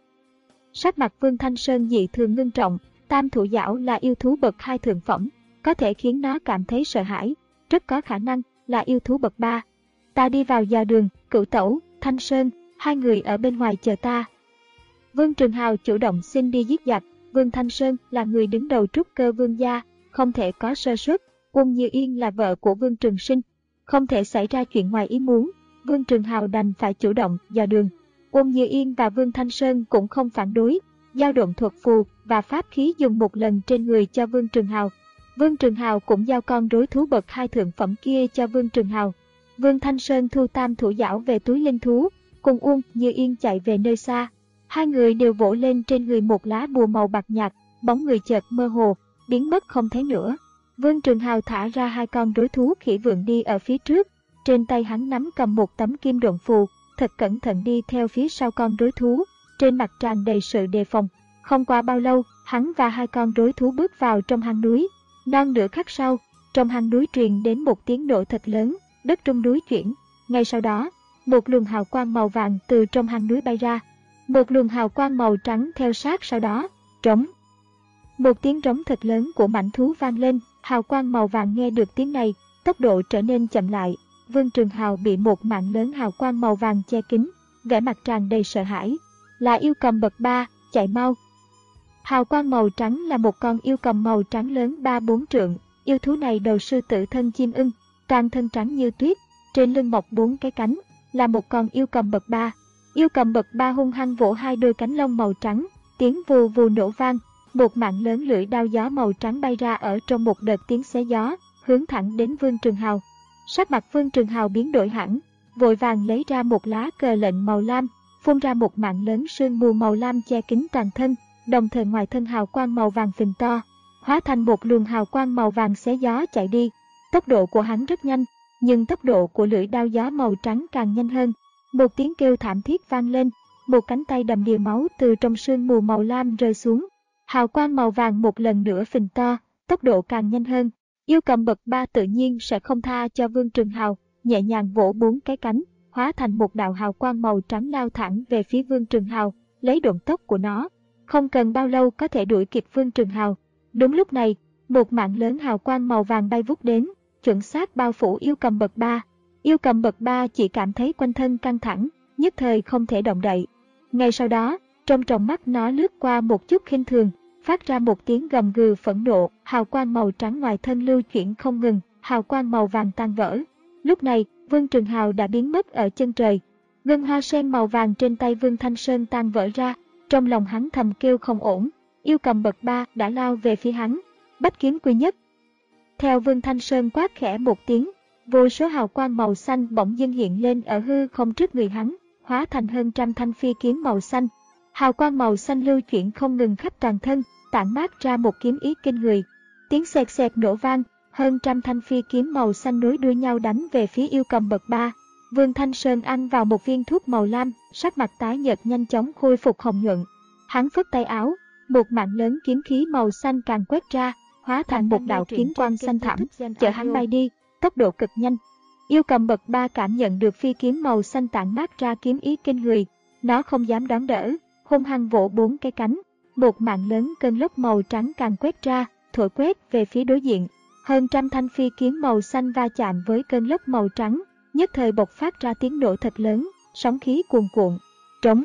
A: Sắc mặt Vương Thanh Sơn dị thường ngưng trọng, Tam Thủ Dạo là yêu thú bậc hai thượng phẩm, có thể khiến nó cảm thấy sợ hãi, rất có khả năng là yêu thú bậc ba. Ta đi vào dò đường, Cửu Tẩu, Thanh Sơn, hai người ở bên ngoài chờ ta. Vương Trường Hào chủ động xin đi giết giặc, Vương Thanh Sơn là người đứng đầu trúc cơ vương gia, không thể có sơ suất. Uông Như Yên là vợ của Vương Trường Sinh, không thể xảy ra chuyện ngoài ý muốn, Vương Trường Hào đành phải chủ động dò đường. Uông Như Yên và Vương Thanh Sơn cũng không phản đối, giao động thuật phù và pháp khí dùng một lần trên người cho Vương Trường Hào. Vương Trường Hào cũng giao con rối thú bậc hai thượng phẩm kia cho Vương Trường Hào. Vương Thanh Sơn thu Tam Thủ Dạo về túi linh thú, cùng Uông Như Yên chạy về nơi xa. Hai người đều vỗ lên trên người một lá bùa màu bạc nhạt, bóng người chợt mơ hồ, biến mất không thấy nữa. Vương Trường Hào thả ra hai con rối thú khỉ vượn đi ở phía trước, trên tay hắn nắm cầm một tấm kim độn phù, thật cẩn thận đi theo phía sau con rối thú, trên mặt tràn đầy sự đề phòng. Không qua bao lâu, hắn và hai con rối thú bước vào trong hang núi. Non nửa khắc sau, trong hang núi truyền đến một tiếng nổ thật lớn, đất trong núi chuyển. Ngay sau đó, một luồng hào quang màu vàng từ trong hang núi bay ra. Một luồng hào quang màu trắng theo sát sau đó, trống. Một tiếng trống thật lớn của mãnh thú vang lên, hào quang màu vàng nghe được tiếng này, tốc độ trở nên chậm lại. Vương Trường Hào bị một mạng lớn hào quang màu vàng che kín, vẻ mặt tràn đầy sợ hãi. Là yêu cầm bậc ba, chạy mau. Hào quang màu trắng là một con yêu cầm màu trắng lớn ba bốn trượng, yêu thú này đầu sư tử thân chim ưng, toàn thân trắng như tuyết, trên lưng mọc bốn cái cánh, là một con yêu cầm bậc ba. Yêu cầm bậc ba hung hăng vỗ hai đôi cánh lông màu trắng, tiếng vù vù nổ vang, một mạng lớn lưỡi đao gió màu trắng bay ra ở trong một đợt tiếng xé gió, hướng thẳng đến Vương Trường Hào. Sắc mặt Vương Trường Hào biến đổi hẳn, vội vàng lấy ra một lá cờ lệnh màu lam, phun ra một mạng lớn sương mù màu lam che kín toàn thân, đồng thời ngoài thân hào quang màu vàng phình to, hóa thành một luồng hào quang màu vàng xé gió chạy đi. Tốc độ của hắn rất nhanh, nhưng tốc độ của lưỡi đao gió màu trắng càng nhanh hơn. Một tiếng kêu thảm thiết vang lên, một cánh tay đầm đìa máu từ trong sương mù màu lam rơi xuống. Hào quang màu vàng một lần nữa phình to, tốc độ càng nhanh hơn. Yêu cầm bậc ba tự nhiên sẽ không tha cho Vương Trường Hào, nhẹ nhàng vỗ bốn cái cánh, hóa thành một đạo hào quang màu trắng lao thẳng về phía Vương Trường Hào, lấy độn tốc của nó. Không cần bao lâu có thể đuổi kịp Vương Trường Hào. Đúng lúc này, một mạng lớn hào quang màu vàng bay vút đến, chuẩn xác bao phủ yêu cầm bậc ba. Yêu cầm bậc ba chỉ cảm thấy quanh thân căng thẳng, nhất thời không thể động đậy. Ngay sau đó, trong tròng mắt nó lướt qua một chút khinh thường, phát ra một tiếng gầm gừ phẫn nộ, hào quang màu trắng ngoài thân lưu chuyển không ngừng, hào quang màu vàng tan vỡ. Lúc này, Vương Trường Hào đã biến mất ở chân trời. Ngân hoa sen màu vàng trên tay Vương Thanh Sơn tan vỡ ra, trong lòng hắn thầm kêu không ổn, yêu cầm bậc ba đã lao về phía hắn. Bách kiếm quy nhất. Theo Vương Thanh Sơn quát khẽ một tiếng, vô số hào quang màu xanh bỗng dưng hiện lên ở hư không trước người hắn, hóa thành hơn trăm thanh phi kiếm màu xanh. Hào quang màu xanh lưu chuyển không ngừng khắp toàn thân, tản mát ra một kiếm ý kinh người. Tiếng xẹt xẹt nổ vang, hơn trăm thanh phi kiếm màu xanh nối đuôi nhau đánh về phía yêu cầm bậc ba. Vương Thanh Sơn ăn vào một viên thuốc màu lam, sắc mặt tái nhợt nhanh chóng khôi phục hồng nhuận. Hắn phất tay áo, một mạng lớn kiếm khí màu xanh càng quét ra, hóa thành một đạo kiếm quang xanh thẳm, chở hắn bay đi, tốc độ cực nhanh. Yêu cầm bậc ba cảm nhận được phi kiếm màu xanh tản mát ra kiếm ý kinh người, nó không dám đón đỡ, hung hăng vỗ bốn cái cánh. Một mạng lớn cơn lốc màu trắng càng quét ra, thổi quét về phía đối diện. Hơn trăm thanh phi kiếm màu xanh va chạm với cơn lốc màu trắng, nhất thời bộc phát ra tiếng nổ thật lớn, sóng khí cuồn cuộn. Trống.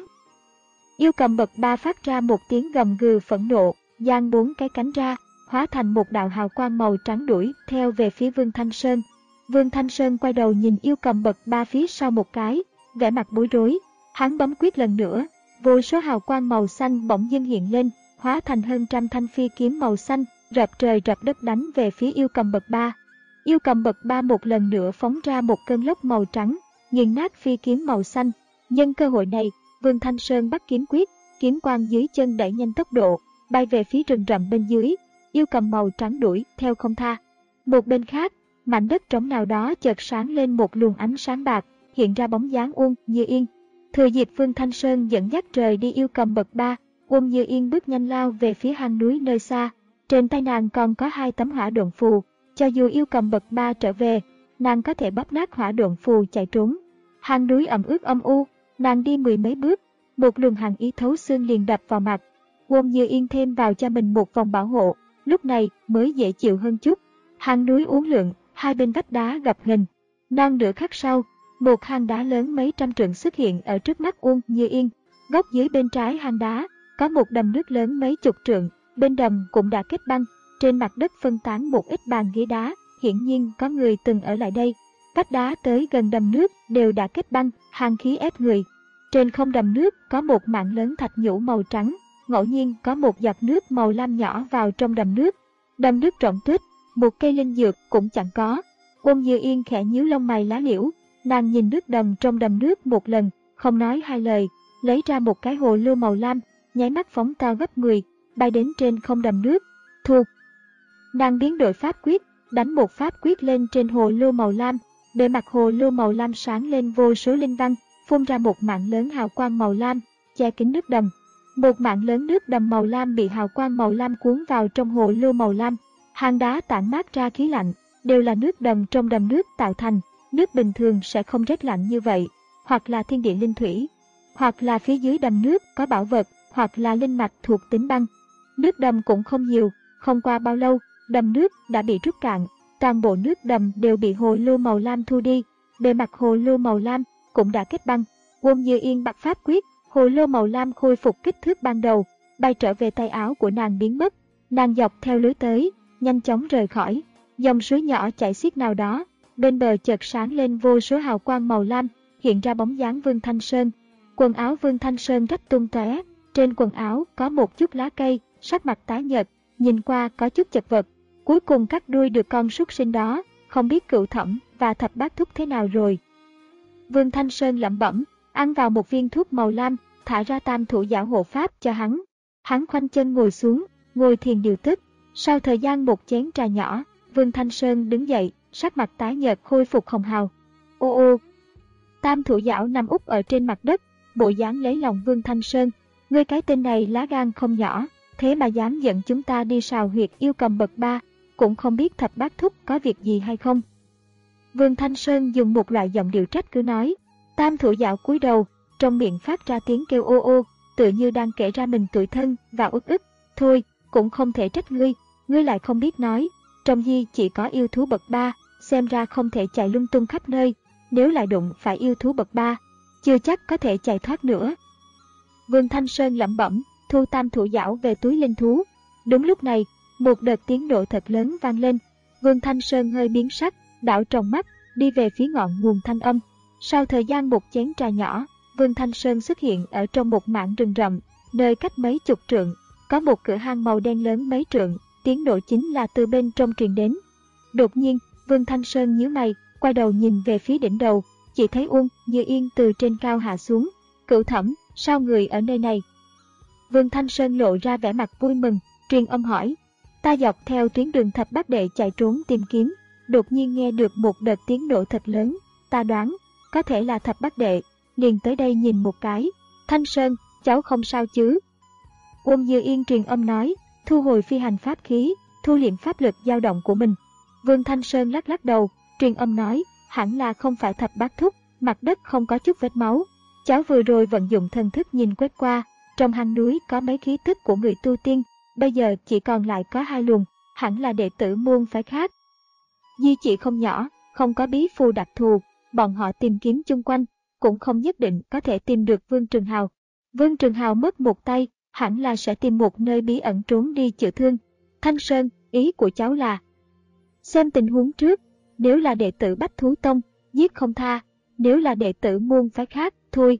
A: Yêu cầm bậc ba phát ra một tiếng gầm gừ phẫn nộ, giang bốn cái cánh ra, hóa thành một đạo hào quang màu trắng đuổi theo về phía Vương Thanh Sơn. Vương Thanh Sơn quay đầu nhìn yêu cầm bậc ba phía sau một cái, vẻ mặt bối rối. Hắn bấm quyết lần nữa, vô số hào quang màu xanh bỗng dưng hiện lên, hóa thành hơn trăm thanh phi kiếm màu xanh, rập trời rập đất đánh về phía yêu cầm bậc ba. Yêu cầm bậc ba một lần nữa phóng ra một cơn lốc màu trắng, nghiền nát phi kiếm màu xanh. Nhân cơ hội này, Vương Thanh Sơn bắt kiếm quyết, kiếm quang dưới chân đẩy nhanh tốc độ, bay về phía rừng rậm bên dưới. Yêu cầm màu trắng đuổi theo không tha. Một bên khác, mảnh đất trống nào đó chợt sáng lên một luồng ánh sáng bạc, hiện ra bóng dáng Uông Như Yên. Thừa dịp Vương Thanh Sơn dẫn dắt rời đi yêu cầm bậc ba, Uông Như Yên bước nhanh lao về phía hang núi nơi xa. Trên tay nàng còn có hai tấm hỏa độn phù, cho dù yêu cầm bậc ba trở về, nàng có thể bóp nát hỏa độn phù chạy trốn. Hang núi ẩm ướt âm u, nàng đi mười mấy bước, một luồng hàn ý thấu xương liền đập vào mặt. Uông Như Yên thêm vào cho mình một vòng bảo hộ, lúc này mới dễ chịu hơn chút. Hang núi uốn lượn, hai bên vách đá gập ghềnh. Non nửa khắc sau, một hang đá lớn mấy trăm trượng xuất hiện ở trước mắt Uông Như Yên. Góc dưới bên trái hang đá có một đầm nước lớn mấy chục trượng, bên đầm cũng đã kết băng. Trên mặt đất phân tán một ít bàn ghế đá, hiển nhiên có người từng ở lại đây. Vách đá tới gần đầm nước đều đã kết băng, hàn khí ép người. Trên không đầm nước có một mảng lớn thạch nhũ màu trắng, ngẫu nhiên có một giọt nước màu lam nhỏ vào trong đầm nước. Đầm nước rộng tuếch, một cây linh dược cũng chẳng có. Uông Như Yên khẽ nhíu lông mày lá liễu, nàng nhìn nước đầm trong đầm nước một lần, không nói hai lời, lấy ra một cái hồ lô màu lam, nháy mắt phóng to gấp mười, bay đến trên không đầm nước. Thu. Nàng biến đổi pháp quyết, đánh một pháp quyết lên trên hồ lô màu lam, bề mặt hồ lô màu lam sáng lên vô số linh văn, phun ra một mảng lớn hào quang màu lam, che kín nước đầm. Một mảng lớn nước đầm màu lam bị hào quang màu lam cuốn vào trong hồ lô màu lam. Hang đá tản mát ra khí lạnh, đều là nước đầm trong đầm nước tạo thành. Nước bình thường sẽ không rét lạnh như vậy, hoặc là thiên địa linh thủy, hoặc là phía dưới đầm nước có bảo vật, hoặc là linh mạch thuộc tính băng. Nước đầm cũng không nhiều, không qua bao lâu, đầm nước đã bị rút cạn, toàn bộ nước đầm đều bị hồ lô màu lam thu đi, bề mặt hồ lô màu lam cũng đã kết băng. Uông Như Yên bật pháp quyết, hồ lô màu lam khôi phục kích thước ban đầu, bay trở về tay áo của nàng biến mất. Nàng dọc theo lưới tới, nhanh chóng rời khỏi. Dòng suối nhỏ chảy xiết nào đó, bên bờ chợt sáng lên vô số hào quang màu lam, hiện ra bóng dáng Vương Thanh Sơn. Quần áo Vương Thanh Sơn rách tung tóe, trên quần áo có một chút lá cây, sắc mặt tái nhợt, nhìn qua có chút chật vật. Cuối cùng cắt đuôi được con súc sinh đó, không biết Cựu Thẩm và Thập Bát Thúc thế nào rồi. Vương Thanh Sơn lẩm bẩm, ăn vào một viên thuốc màu lam, thả ra tam thủ giảo hộ pháp cho hắn. Hắn khoanh chân ngồi xuống, ngồi thiền điều tức. Sau thời gian một chén trà nhỏ, Vương Thanh Sơn đứng dậy, sắc mặt tái nhợt khôi phục hồng hào. Ô ô! Tam thủ giảo nằm úp ở trên mặt đất, bộ dáng lấy lòng Vương Thanh Sơn. Ngươi cái tên này lá gan không nhỏ, thế mà dám dẫn chúng ta đi sào huyệt yêu cầm bậc ba, cũng không biết Thập Bát Thúc có việc gì hay không. Vương Thanh Sơn dùng một loại giọng điệu trách cứ nói. Tam thủ giảo cúi đầu, trong miệng phát ra tiếng kêu ô ô, tựa như đang kể ra mình tủi thân và uất ức. Thôi, cũng không thể trách ngươi, ngươi lại không biết nói. Trong di chỉ có yêu thú bậc ba, xem ra không thể chạy lung tung khắp nơi. Nếu lại đụng phải yêu thú bậc ba, chưa chắc có thể chạy thoát nữa. Vương Thanh Sơn lẩm bẩm, thu tam thủ giảo về túi linh thú. Đúng lúc này, một đợt tiếng nổ thật lớn vang lên. Vương Thanh Sơn hơi biến sắc, đảo tròng mắt, đi về phía ngọn nguồn thanh âm. Sau thời gian một chén trà nhỏ, Vương Thanh Sơn xuất hiện ở trong một mảng rừng rậm, nơi cách mấy chục trượng, có một cửa hang màu đen lớn mấy trượng, tiếng nổ chính là từ bên trong truyền đến. Đột nhiên, Vương Thanh Sơn nhíu mày, quay đầu nhìn về phía đỉnh đầu, chỉ thấy Uông Như Yên từ trên cao hạ xuống. Cựu Thẩm, sao người ở nơi này? Vương Thanh Sơn lộ ra vẻ mặt vui mừng, truyền âm hỏi. Ta dọc theo tuyến đường Thập Bát Đệ chạy trốn tìm kiếm, đột nhiên nghe được một đợt tiếng nổ thật lớn, ta đoán, có thể là Thập Bát Đệ, liền tới đây nhìn một cái. Thanh Sơn, cháu không sao chứ? Uông Như Yên truyền âm nói, thu hồi phi hành pháp khí, thu liệm pháp lực dao động của mình. Vương Thanh Sơn lắc lắc đầu, truyền âm nói, hẳn là không phải Thập Bát Thúc, mặt đất không có chút vết máu. Cháu vừa rồi vận dụng thần thức nhìn quét qua, Trong hang núi có mấy khí tức của người tu tiên, bây giờ chỉ còn lại có hai luồng, hẳn là đệ tử môn phái khác. Di chỉ không nhỏ, không có bí phù đặc thù, bọn họ tìm kiếm chung quanh, cũng không nhất định có thể tìm được Vương Trường Hào. Vương Trường Hào mất một tay, hẳn là sẽ tìm một nơi bí ẩn trốn đi chữa thương. Thanh Sơn, ý của cháu là xem tình huống trước, nếu là đệ tử Bách Thú Tông, giết không tha, nếu là đệ tử môn phái khác, thôi.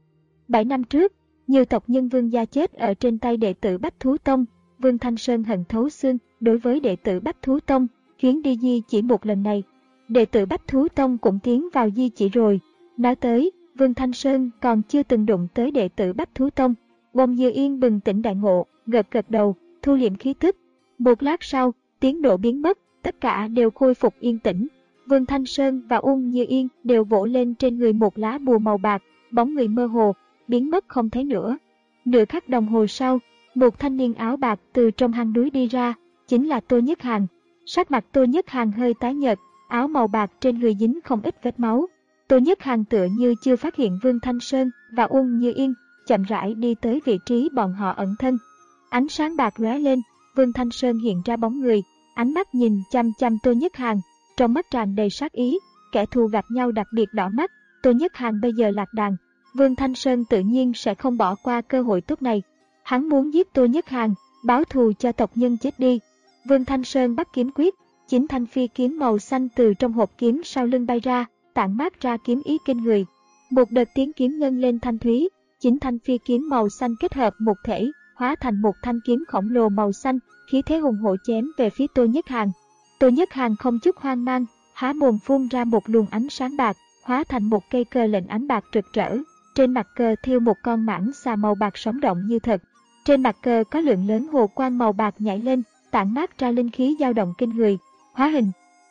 A: Bảy năm trước, nhiều tộc nhân Vương gia chết ở trên tay đệ tử Bách Thú Tông, Vương Thanh Sơn hận thấu xương đối với đệ tử Bách Thú Tông, chuyến đi di chỉ một lần này. Đệ tử Bách Thú Tông cũng tiến vào di chỉ rồi. Nói tới, Vương Thanh Sơn còn chưa từng đụng tới đệ tử Bách Thú Tông. Bông Như Yên bừng tỉnh đại ngộ, gật gật đầu, thu liệm khí tức. Một lát sau, tiến độ biến mất, tất cả đều khôi phục yên tĩnh. Vương Thanh Sơn và Ung Như Yên đều vỗ lên trên người một lá bùa màu bạc, bóng người mơ hồ, biến mất không thấy nữa. Nửa khắc đồng hồ sau, một thanh niên áo bạc từ trong hang núi đi ra, chính là Tô Nhất Hàn. Sắc mặt Tô Nhất Hàn hơi tái nhợt, áo màu bạc trên người dính không ít vết máu. Tô Nhất Hàn tựa như chưa phát hiện Vương Thanh Sơn và Ung Như Yên, chậm rãi đi tới vị trí bọn họ ẩn thân. Ánh sáng bạc lóe lên, Vương Thanh Sơn hiện ra bóng người, ánh mắt nhìn chăm chăm Tô Nhất Hàn, trong mắt tràn đầy sát ý, kẻ thù gặp nhau đặc biệt đỏ mắt. Tô Nhất Hàn bây giờ lạc đàn, Vương Thanh Sơn tự nhiên sẽ không bỏ qua cơ hội tốt này. Hắn muốn giết Tô Nhất Hàn, báo thù cho tộc nhân chết đi. Vương Thanh Sơn bắt kiếm quyết, chín thanh phi kiếm màu xanh từ trong hộp kiếm sau lưng bay ra, tản mát ra kiếm ý kinh người. Một đợt tiếng kiếm ngân lên thanh thúy, chín thanh phi kiếm màu xanh kết hợp một thể, hóa thành một thanh kiếm khổng lồ màu xanh, khí thế hùng hổ chém về phía Tô Nhất Hàn. Tô Nhất Hàn không chút hoang mang, há mồm phun ra một luồng ánh sáng bạc, hóa thành một cây cờ lệnh ánh bạc rực rỡ. Trên mặt cờ thêu một con mãng xà màu bạc sống động như thật. Trên mặt cờ có lượng lớn hồ quang màu bạc nhảy lên, tản mát ra linh khí dao động kinh người. Hóa hình.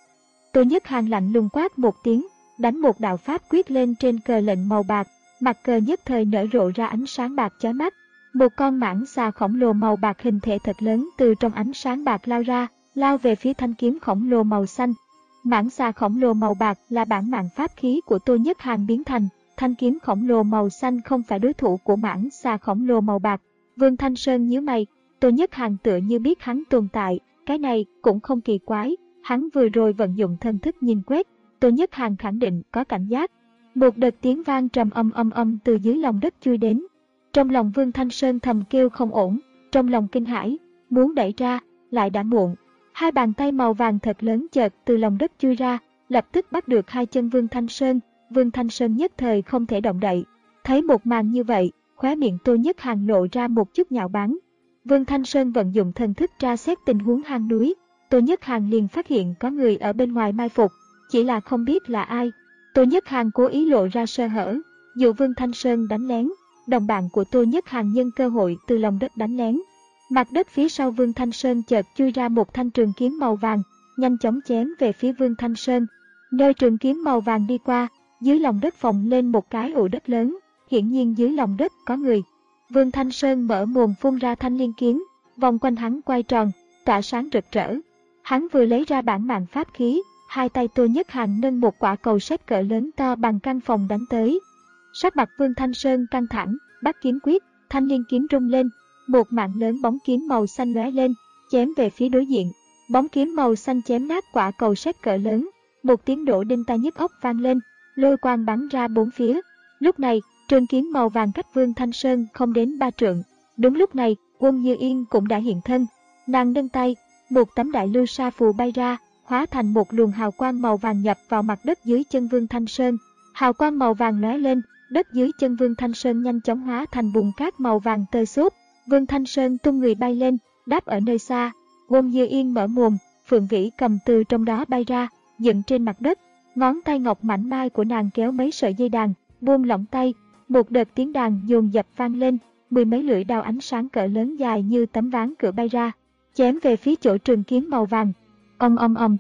A: Tô Nhất Hàn lạnh lùng quát một tiếng, đánh một đạo pháp quyết lên trên cờ lệnh màu bạc, mặt cờ nhất thời nở rộ ra ánh sáng bạc chói mắt. Một con mãng xà khổng lồ màu bạc hình thể thật lớn từ trong ánh sáng bạc lao ra, lao về phía thanh kiếm khổng lồ màu xanh. Mãng xà khổng lồ màu bạc là bản mạng pháp khí của Tô Nhất Hàn biến thành, thanh kiếm khổng lồ màu xanh không phải đối thủ của mãng xà khổng lồ màu bạc. Vương Thanh Sơn nhíu mày, Tô Nhất Hàn tựa như biết hắn tồn tại, cái này cũng không kỳ quái, hắn vừa rồi vận dụng thần thức nhìn quét, Tô Nhất Hàn khẳng định có cảnh giác. Một đợt tiếng vang trầm âm âm âm từ dưới lòng đất chui đến. Trong lòng Vương Thanh Sơn thầm kêu không ổn, trong lòng kinh hãi, muốn đẩy ra, lại đã muộn. Hai bàn tay màu vàng thật lớn chợt từ lòng đất chui ra, lập tức bắt được hai chân Vương Thanh Sơn. Vương Thanh Sơn nhất thời không thể động đậy. Thấy một màn như vậy, khóe miệng Tô Nhất Hàn lộ ra một chút nhạo báng. Vương Thanh Sơn vận dụng thần thức tra xét tình huống hang núi. Tô Nhất Hàn liền phát hiện có người ở bên ngoài mai phục, chỉ là không biết là ai. Tô Nhất Hàn cố ý lộ ra sơ hở, dụ Vương Thanh Sơn đánh lén. Đồng bạn của Tô Nhất Hàn nhân cơ hội từ lòng đất đánh lén. Mặt đất phía sau Vương Thanh Sơn chợt chui ra một thanh trường kiếm màu vàng, nhanh chóng chém về phía Vương Thanh Sơn. Nơi trường kiếm màu vàng đi qua, dưới lòng đất phồng lên một cái ụ đất lớn, hiển nhiên dưới lòng đất có người. Vương Thanh Sơn mở mồm phun ra thanh liên kiếm, vòng quanh hắn quay tròn, tỏa sáng rực rỡ. Hắn vừa lấy ra bản mạng pháp khí, hai tay Tô Nhất Hàn nâng một quả cầu sét cỡ lớn to bằng căn phòng đánh tới. Sắc mặt Vương Thanh Sơn căng thẳng, bắt kiếm quyết, thanh liên kiếm rung lên, một mạng lớn bóng kiếm màu xanh lóe lên, chém về phía đối diện. Bóng kiếm màu xanh chém nát quả cầu sét cỡ lớn, một tiếng nổ đinh tai nhức óc vang lên, lôi quang bắn ra bốn phía. Lúc này, trường kiếm màu vàng cách Vương Thanh Sơn không đến ba trượng. Đúng lúc này, Ung Như Yên cũng đã hiện thân. Nàng nâng tay, một tấm đại lưu sa phù bay ra, hóa thành một luồng hào quang màu vàng nhập vào mặt đất dưới chân Vương Thanh Sơn. Hào quang màu vàng lóe lên, đất dưới chân Vương Thanh Sơn nhanh chóng hóa thành bùn cát màu vàng tơi xốp. Vương Thanh Sơn tung người bay lên, đáp ở nơi xa. Ung Như Yên mở mồm, Phượng Vĩ cầm từ trong đó bay ra, dựng trên mặt đất. Ngón tay ngọc mảnh mai của nàng kéo mấy sợi dây đàn, buông lỏng tay, một đợt tiếng đàn dồn dập vang lên, mười mấy lưỡi đao ánh sáng cỡ lớn dài như tấm ván cửa bay ra, chém về phía chỗ trường kiếm màu vàng. Ong ong ong.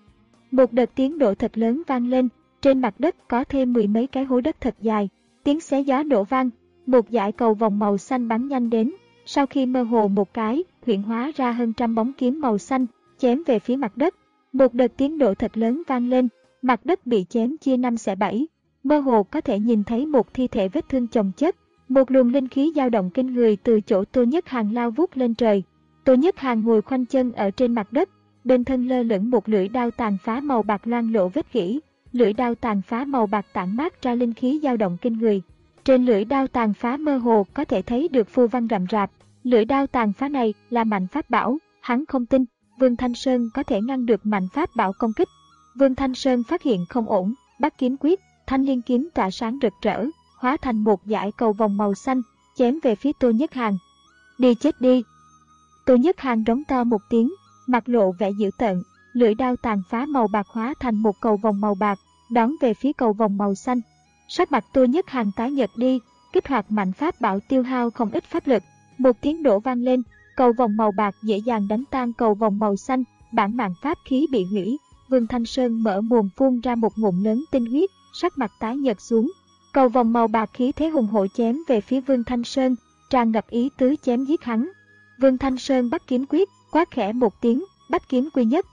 A: Một đợt tiếng nổ thật lớn vang lên, trên mặt đất có thêm mười mấy cái hố đất thật dài, tiếng xé gió nổ vang, một dải cầu vòng màu xanh bắn nhanh đến, sau khi mơ hồ một cái, hiện hóa ra hơn trăm bóng kiếm màu xanh, chém về phía mặt đất. Một đợt tiếng nổ thật lớn vang lên, mặt đất bị chém chia năm xẻ bảy, mơ hồ có thể nhìn thấy một thi thể vết thương chồng chất, Một luồng linh khí dao động kinh người từ chỗ Tô Nhất Hàn lao vút lên trời. Tô Nhất Hàn ngồi khoanh chân ở trên mặt đất, bên thân lơ lửng một lưỡi đao tàn phá màu bạc loang lộ vết gỉ. Lưỡi đao tàn phá màu bạc tản mát ra linh khí dao động kinh người. Trên lưỡi đao tàn phá mơ hồ có thể thấy được phù văn rậm rạp. Lưỡi đao tàn phá này là mạnh pháp bảo, hắn không tin Vương Thanh Sơn có thể ngăn được mạnh pháp bảo công kích. Vương Thanh Sơn phát hiện không ổn, bắt kiếm quyết, thanh liên kiếm tỏa sáng rực rỡ, hóa thành một dải cầu vòng màu xanh, chém về phía Tô Nhất Hàn. Đi chết đi! Tô Nhất Hàn rống to một tiếng, mặt lộ vẻ dữ tợn, lưỡi đao tàn phá màu bạc hóa thành một cầu vòng màu bạc, đón về phía cầu vòng màu xanh. Sắc mặt Tô Nhất Hàn tái nhợt đi, kích hoạt mạnh pháp bảo tiêu hao không ít pháp lực. Một tiếng nổ vang lên, cầu vòng màu bạc dễ dàng đánh tan cầu vòng màu xanh, bản mạng pháp khí bị hủy. Vương Thanh Sơn mở mồm phun ra một ngụm lớn tinh huyết, sắc mặt tái nhợt xuống. Cầu vòng màu bạc khí thế hùng hổ chém về phía Vương Thanh Sơn, tràn ngập ý tứ chém giết hắn. Vương Thanh Sơn bắt kiếm quyết, quát khẽ một tiếng, bách kiếm quy nhất.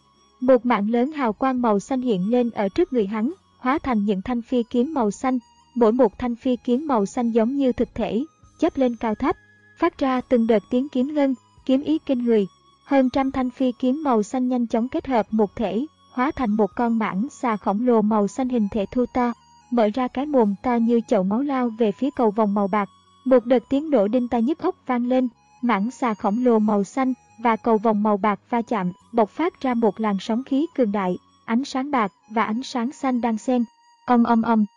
A: Một mạng lớn hào quang màu xanh hiện lên ở trước người hắn, hóa thành những thanh phi kiếm màu xanh. Mỗi một thanh phi kiếm màu xanh giống như thực thể, chớp lên cao thấp, phát ra từng đợt tiếng kiếm ngân, kiếm ý kinh người. Hơn trăm thanh phi kiếm màu xanh nhanh chóng kết hợp một thể, hóa thành một con mãng xà khổng lồ màu xanh hình thể thu to, mở ra cái mồm to như chậu máu lao về phía cầu vòng màu bạc. Một đợt tiếng nổ đinh tai nhức óc vang lên, mãng xà khổng lồ màu xanh và cầu vòng màu bạc va chạm, bộc phát ra một làn sóng khí cường đại, ánh sáng bạc và ánh sáng xanh đang xen. Ầm ầm ầm.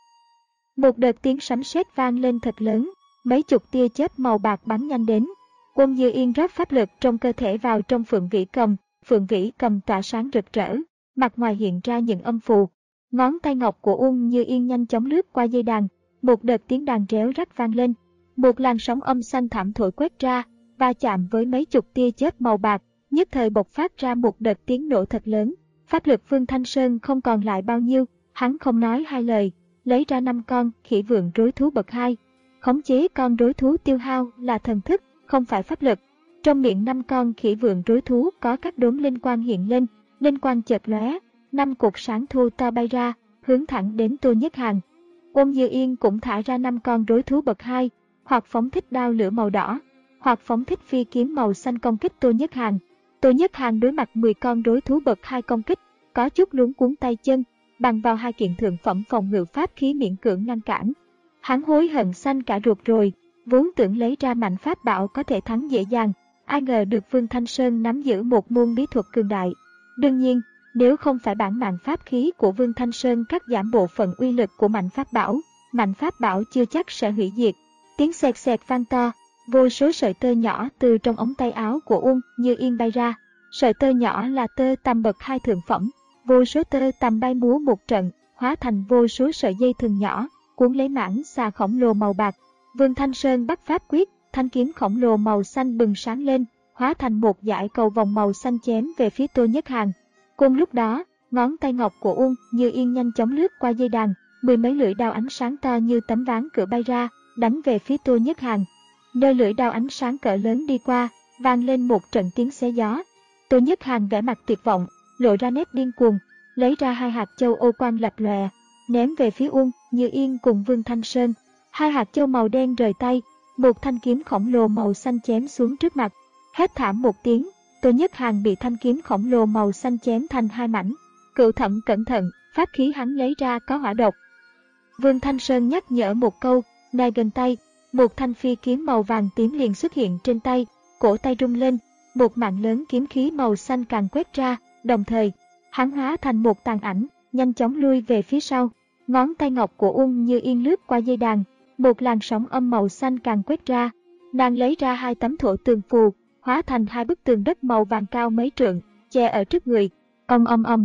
A: Một đợt tiếng sấm sét vang lên thật lớn, mấy chục tia chớp màu bạc bắn nhanh đến. Uông Như Yên rót pháp lực trong cơ thể vào trong Phượng Vĩ Cầm, Phượng Vĩ Cầm tỏa sáng rực rỡ, mặt ngoài hiện ra những âm phù. Ngón tay ngọc của Uông Như Yên nhanh chóng lướt qua dây đàn, một đợt tiếng đàn réo rắt vang lên, một làn sóng âm xanh thảm thổi quét ra, va chạm với mấy chục tia chớp màu bạc, nhất thời bộc phát ra một đợt tiếng nổ thật lớn. Pháp lực Vương Thanh Sơn không còn lại bao nhiêu, hắn không nói hai lời, lấy ra năm con khỉ vượn rối thú bậc hai. Khống chế con rối thú tiêu hao là thần thức, không phải pháp lực. Trong miệng năm con khỉ vượn rối thú có các đốm linh quang hiện lên, linh quang chợt lóe, năm cột sáng thu to bay ra, hướng thẳng đến Tô Nhất Hàn. Uông Như Yên cũng thả ra năm con rối thú bậc hai, hoặc phóng thích đao lửa màu đỏ, hoặc phóng thích phi kiếm màu xanh công kích Tô Nhất Hàn. Tô Nhất Hàn đối mặt mười con rối thú bậc hai công kích, có chút luống cuống tay chân, bằng vào hai kiện thượng phẩm phòng ngự pháp khí miễn cưỡng ngăn cản. Hắn hối hận xanh cả ruột rồi, vốn tưởng lấy ra mạnh pháp bảo có thể thắng dễ dàng, ai ngờ được Vương Thanh Sơn nắm giữ một môn bí thuật cường đại. Đương nhiên, nếu không phải bản mạng pháp khí của Vương Thanh Sơn cắt giảm bộ phận uy lực của mạnh pháp bảo, mạnh pháp bảo chưa chắc sẽ hủy diệt. Tiếng xẹt xẹt vang to, vô số sợi tơ nhỏ từ trong ống tay áo của Uông Như Yên bay ra. Sợi tơ nhỏ là tơ tằm bậc hai thượng phẩm, vô số tơ tằm bay múa một trận, hóa thành vô số sợi dây thừng nhỏ, cuốn lấy mãng xà khổng lồ màu bạc. Vương Thanh Sơn bắt pháp quyết, thanh kiếm khổng lồ màu xanh bừng sáng lên, hóa thành một dải cầu vòng màu xanh chém về phía Tô Nhất Hàn. Cùng lúc đó, ngón tay ngọc của Uông Như Yên nhanh chóng lướt qua dây đàn, mười mấy lưỡi đao ánh sáng to như tấm ván cửa bay ra, đánh về phía Tô Nhất Hàn. Nơi lưỡi đao ánh sáng cỡ lớn đi qua, vang lên một trận tiếng xé gió. Tô Nhất Hàn vẻ mặt tuyệt vọng, lộ ra nét điên cuồng, lấy ra hai hạt châu ô quang lập lòe, ném về phía Uông Như Yên cùng Vương Thanh Sơn. Hai hạt châu màu đen rời tay, một thanh kiếm khổng lồ màu xanh chém xuống trước mặt. Hét thảm một tiếng, Tô Nhất Hàn bị thanh kiếm khổng lồ màu xanh chém thành hai mảnh. Cựu Thẩm cẩn thận, pháp khí hắn lấy ra có hỏa độc. Vương Thanh Sơn nhắc nhở một câu, này gần tay, một thanh phi kiếm màu vàng tím liền xuất hiện trên tay, cổ tay rung lên, một mạng lớn kiếm khí màu xanh càng quét ra, đồng thời, hắn hóa thành một tàn ảnh, nhanh chóng lui về phía sau. Ngón tay ngọc của Uông Như Yên lướt qua dây đàn, một làn sóng âm màu xanh càng quét ra. Nàng lấy ra hai tấm thổ tường phù, hóa thành hai bức tường đất màu vàng cao mấy trượng, che ở trước người. Ầm ầm ầm.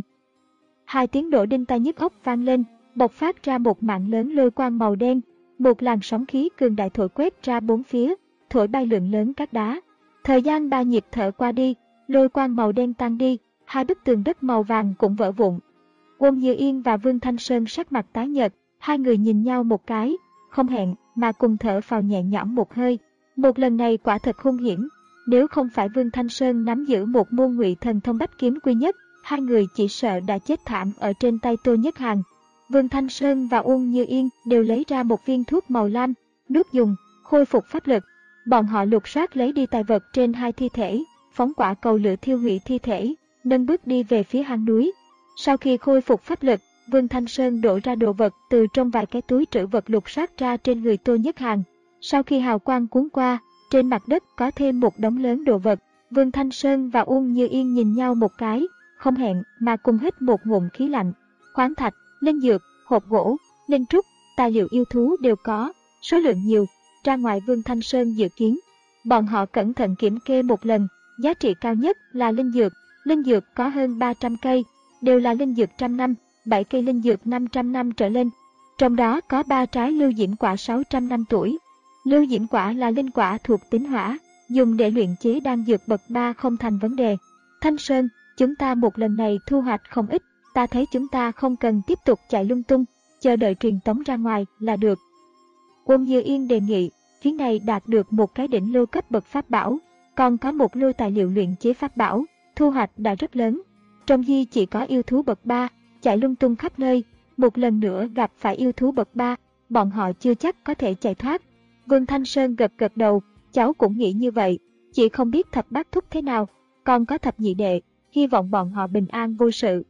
A: Hai tiếng nổ đinh tai nhức óc vang lên, bộc phát ra một mạng lớn lôi quang màu đen, một làn sóng khí cường đại thổi quét ra bốn phía, thổi bay lượng lớn các đá. Thời gian ba nhịp thở qua đi, lôi quang màu đen tan đi, hai bức tường đất màu vàng cũng vỡ vụn. Uông Như Yên và Vương Thanh Sơn sắc mặt tái nhợt, hai người nhìn nhau một cái, không hẹn mà cùng thở phào nhẹ nhõm một hơi. Một lần này quả thật hung hiểm, nếu không phải Vương Thanh Sơn nắm giữ một môn ngụy thần thông bách kiếm quy nhất, hai người chỉ sợ đã chết thảm ở trên tay Tô Nhất Hàn. Vương Thanh Sơn và Uông Như Yên đều lấy ra một viên thuốc màu lam, nước dùng, khôi phục pháp lực. Bọn họ lục soát lấy đi tài vật trên hai thi thể, phóng quả cầu lửa thiêu hủy thi thể, nâng bước đi về phía hang núi. Sau khi khôi phục pháp lực, Vương Thanh Sơn đổ ra đồ vật từ trong vài cái túi trữ vật lục soát ra trên người Tô Nhất Hàn. Sau khi hào quang cuốn qua, trên mặt đất có thêm một đống lớn đồ vật. Vương Thanh Sơn và Uông Như Yên nhìn nhau một cái, không hẹn mà cùng hít một ngụm khí lạnh. Khoáng thạch, linh dược, hộp gỗ, linh trúc, tài liệu yêu thú đều có, số lượng nhiều, ra ngoài Vương Thanh Sơn dự kiến. Bọn họ cẩn thận kiểm kê một lần, giá trị cao nhất là linh dược. Linh dược có hơn ba trăm cây, đều là linh dược trăm năm, bảy cây linh dược năm trăm năm trở lên. Trong đó có ba trái lưu diễm quả sáu trăm năm tuổi. Lưu diễm quả là linh quả thuộc tính hỏa, dùng để luyện chế đan dược bậc ba không thành vấn đề. Thanh Sơn, chúng ta một lần này thu hoạch không ít, ta thấy chúng ta không cần tiếp tục chạy lung tung, chờ đợi truyền tống ra ngoài là được. Uông Như Yên đề nghị, phía này đạt được một cái đỉnh lưu cấp bậc pháp bảo, còn có một lưu tài liệu luyện chế pháp bảo, thu hoạch đã rất lớn. Trong di chỉ có yêu thú bậc ba, chạy lung tung khắp nơi, một lần nữa gặp phải yêu thú bậc ba, bọn họ chưa chắc có thể chạy thoát. Vương Thanh Sơn gật gật đầu, cháu cũng nghĩ như vậy, chỉ không biết thập bát thúc thế nào, còn có thập nhị đệ, hy vọng bọn họ bình an vô sự.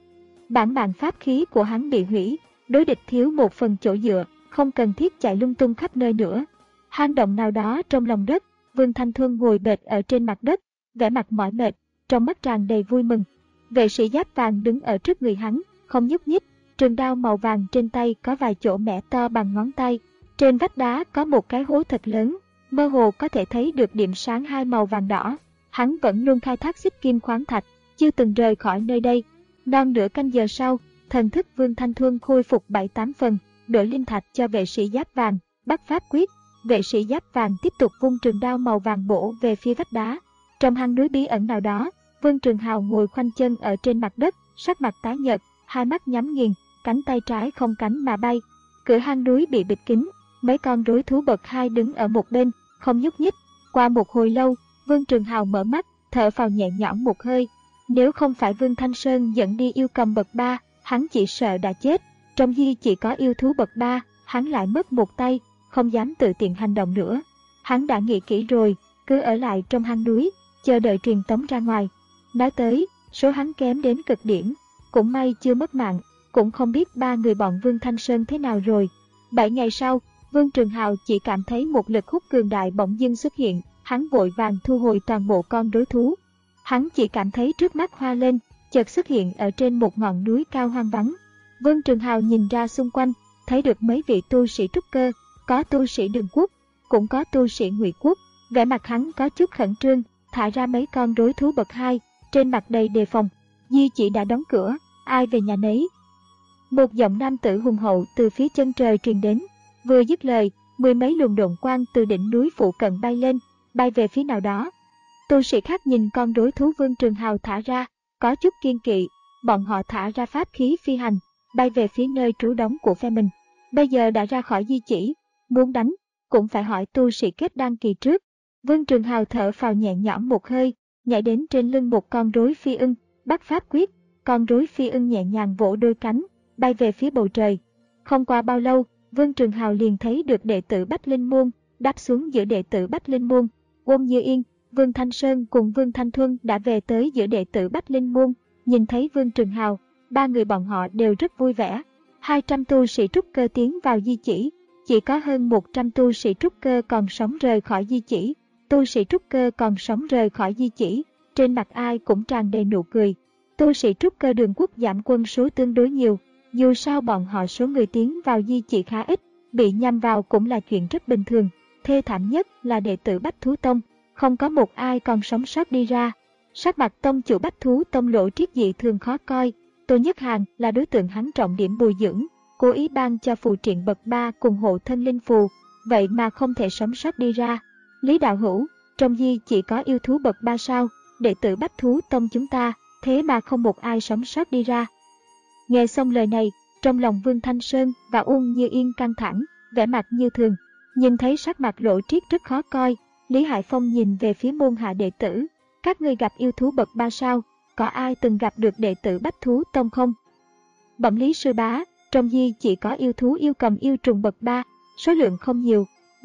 A: Bản mạng pháp khí của hắn bị hủy, đối địch thiếu một phần chỗ dựa, không cần thiết chạy lung tung khắp nơi nữa. Hang động nào đó trong lòng đất, Vương Thanh Thuân ngồi bệt ở trên mặt đất, vẻ mặt mỏi mệt, trong mắt tràn đầy vui mừng. Vệ sĩ giáp vàng đứng ở trước người hắn, không nhúc nhích, trường đao màu vàng trên tay có vài chỗ mẻ to bằng ngón tay. Trên vách đá có một cái hố thật lớn, mơ hồ có thể thấy được điểm sáng hai màu vàng đỏ. Hắn vẫn luôn khai thác xích kim khoáng thạch, chưa từng rời khỏi nơi đây. Non nửa canh giờ sau, thần thức Vương Thanh Thuân khôi phục bảy tám phần, đổi linh thạch cho vệ sĩ giáp vàng, bắt pháp quyết. Vệ sĩ giáp vàng tiếp tục vung trường đao màu vàng bổ về phía vách đá. Trong hang núi bí ẩn nào đó, Vương Trường Hào ngồi khoanh chân ở trên mặt đất, sắc mặt tái nhợt, hai mắt nhắm nghiền, cánh tay trái không cánh mà bay. Cửa hang núi bị bịt kín, mấy con rối thú bậc hai đứng ở một bên, không nhúc nhích. Qua một hồi lâu, Vương Trường Hào mở mắt, thở phào nhẹ nhõm một hơi. Nếu không phải Vương Thanh Sơn dẫn đi yêu cầm bậc ba, hắn chỉ sợ đã chết. Trong di chỉ có yêu thú bậc ba, hắn lại mất một tay, không dám tự tiện hành động nữa. Hắn đã nghĩ kỹ rồi, cứ ở lại trong hang núi, chờ đợi truyền tống ra ngoài. Nói tới, số hắn kém đến cực điểm, cũng may chưa mất mạng, cũng không biết ba người bọn Vương Thanh Sơn thế nào rồi. Bảy ngày sau, Vương Trường Hào chỉ cảm thấy một lực hút cường đại bỗng dưng xuất hiện, hắn vội vàng thu hồi toàn bộ con rối thú. Hắn chỉ cảm thấy trước mắt hoa lên, chợt xuất hiện ở trên một ngọn núi cao hoang vắng. Vương Trường Hào nhìn ra xung quanh, thấy được mấy vị tu sĩ trúc cơ, có tu sĩ Đường Quốc, cũng có tu sĩ Ngụy Quốc. Vẻ mặt hắn có chút khẩn trương, thả ra mấy con rối thú bậc hai, trên mặt đầy đề phòng. Di chỉ đã đóng cửa, ai về nhà nấy. Một giọng nam tử hùng hậu từ phía chân trời truyền đến. Vừa dứt lời, mười mấy luồng độn quang từ đỉnh núi phụ cận bay lên, bay về phía nào đó. Tu sĩ khác nhìn con rối thú Vương Trường Hào thả ra, có chút kiên kỵ. Bọn họ thả ra pháp khí phi hành, bay về phía nơi trú đóng của phe mình. Bây giờ đã ra khỏi di chỉ, muốn đánh, cũng phải hỏi tu sĩ kết đăng kỳ trước. Vương Trường Hào thở phào nhẹ nhõm một hơi, nhảy đến trên lưng một con rối phi ưng, bắt pháp quyết. Con rối phi ưng nhẹ nhàng vỗ đôi cánh, bay về phía bầu trời. Không qua bao lâu, Vương Trường Hào liền thấy được đệ tử Bách Linh Môn đáp xuống giữa đệ tử Bách Linh Môn. Uông Như Yên, Vương Thanh Sơn cùng Vương Thanh Thuân đã về tới giữa đệ tử Bách Linh Môn. Nhìn thấy Vương Trường Hào, ba người bọn họ đều rất vui vẻ. hai trăm tu sĩ trúc cơ tiến vào di chỉ, chỉ có hơn một trăm tu sĩ trúc cơ còn sống rời khỏi di chỉ. Tu sĩ trúc cơ còn sống rời khỏi di chỉ, trên mặt ai cũng tràn đầy nụ cười. Tu sĩ trúc cơ Đường Quốc giảm quân số tương đối nhiều, dù sao bọn họ số người tiến vào di chỉ khá ít, bị nhằm vào cũng là chuyện rất bình thường. Thê thảm nhất là đệ tử Bách Thú Tông, không có một ai còn sống sót đi ra. Sắc mặt tông chủ Bách Thú Tông lộ triết dị thường khó coi. Tô Nhất Hàn là đối tượng hắn trọng điểm bồi dưỡng, cố ý ban cho phù triện bậc ba cùng hộ thân linh phù, vậy mà không thể sống sót đi ra. Lý Đạo Hữu, trong di chỉ có yêu thú bậc ba sao, đệ tử Bách Thú Tông chúng ta, thế mà không một ai sống sót đi ra. Nghe xong lời này, trong lòng Vương Thanh Sơn và Uông Như Yên căng thẳng, vẻ mặt như thường. Nhìn thấy sắc mặt lộ triết rất khó coi, Lý Hải Phong nhìn về phía môn hạ đệ tử. Các ngươi gặp yêu thú bậc ba sao, có ai từng gặp được đệ tử Bách Thú Tông không? Bẩm Lý sư bá, trong di chỉ có yêu thú yêu cầm yêu trùng bậc ba, số lượng không nhiều,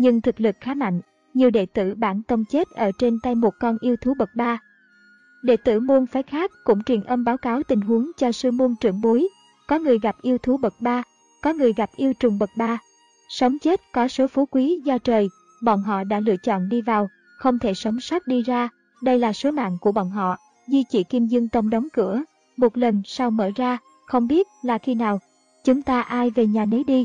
A: nhưng thực lực khá mạnh. Nhiều đệ tử bản tông chết ở trên tay một con yêu thú bậc ba. Đệ tử môn phái khác cũng truyền âm báo cáo tình huống cho sư môn trưởng bối. Có người gặp yêu thú bậc ba, có người gặp yêu trùng bậc ba. Sống chết có số phú quý do trời, bọn họ đã lựa chọn đi vào, không thể sống sót đi ra. Đây là số mạng của bọn họ. Di chỉ Kim Dương Tông đóng cửa, một lần sau mở ra, không biết là khi nào. Chúng ta ai về nhà nấy đi.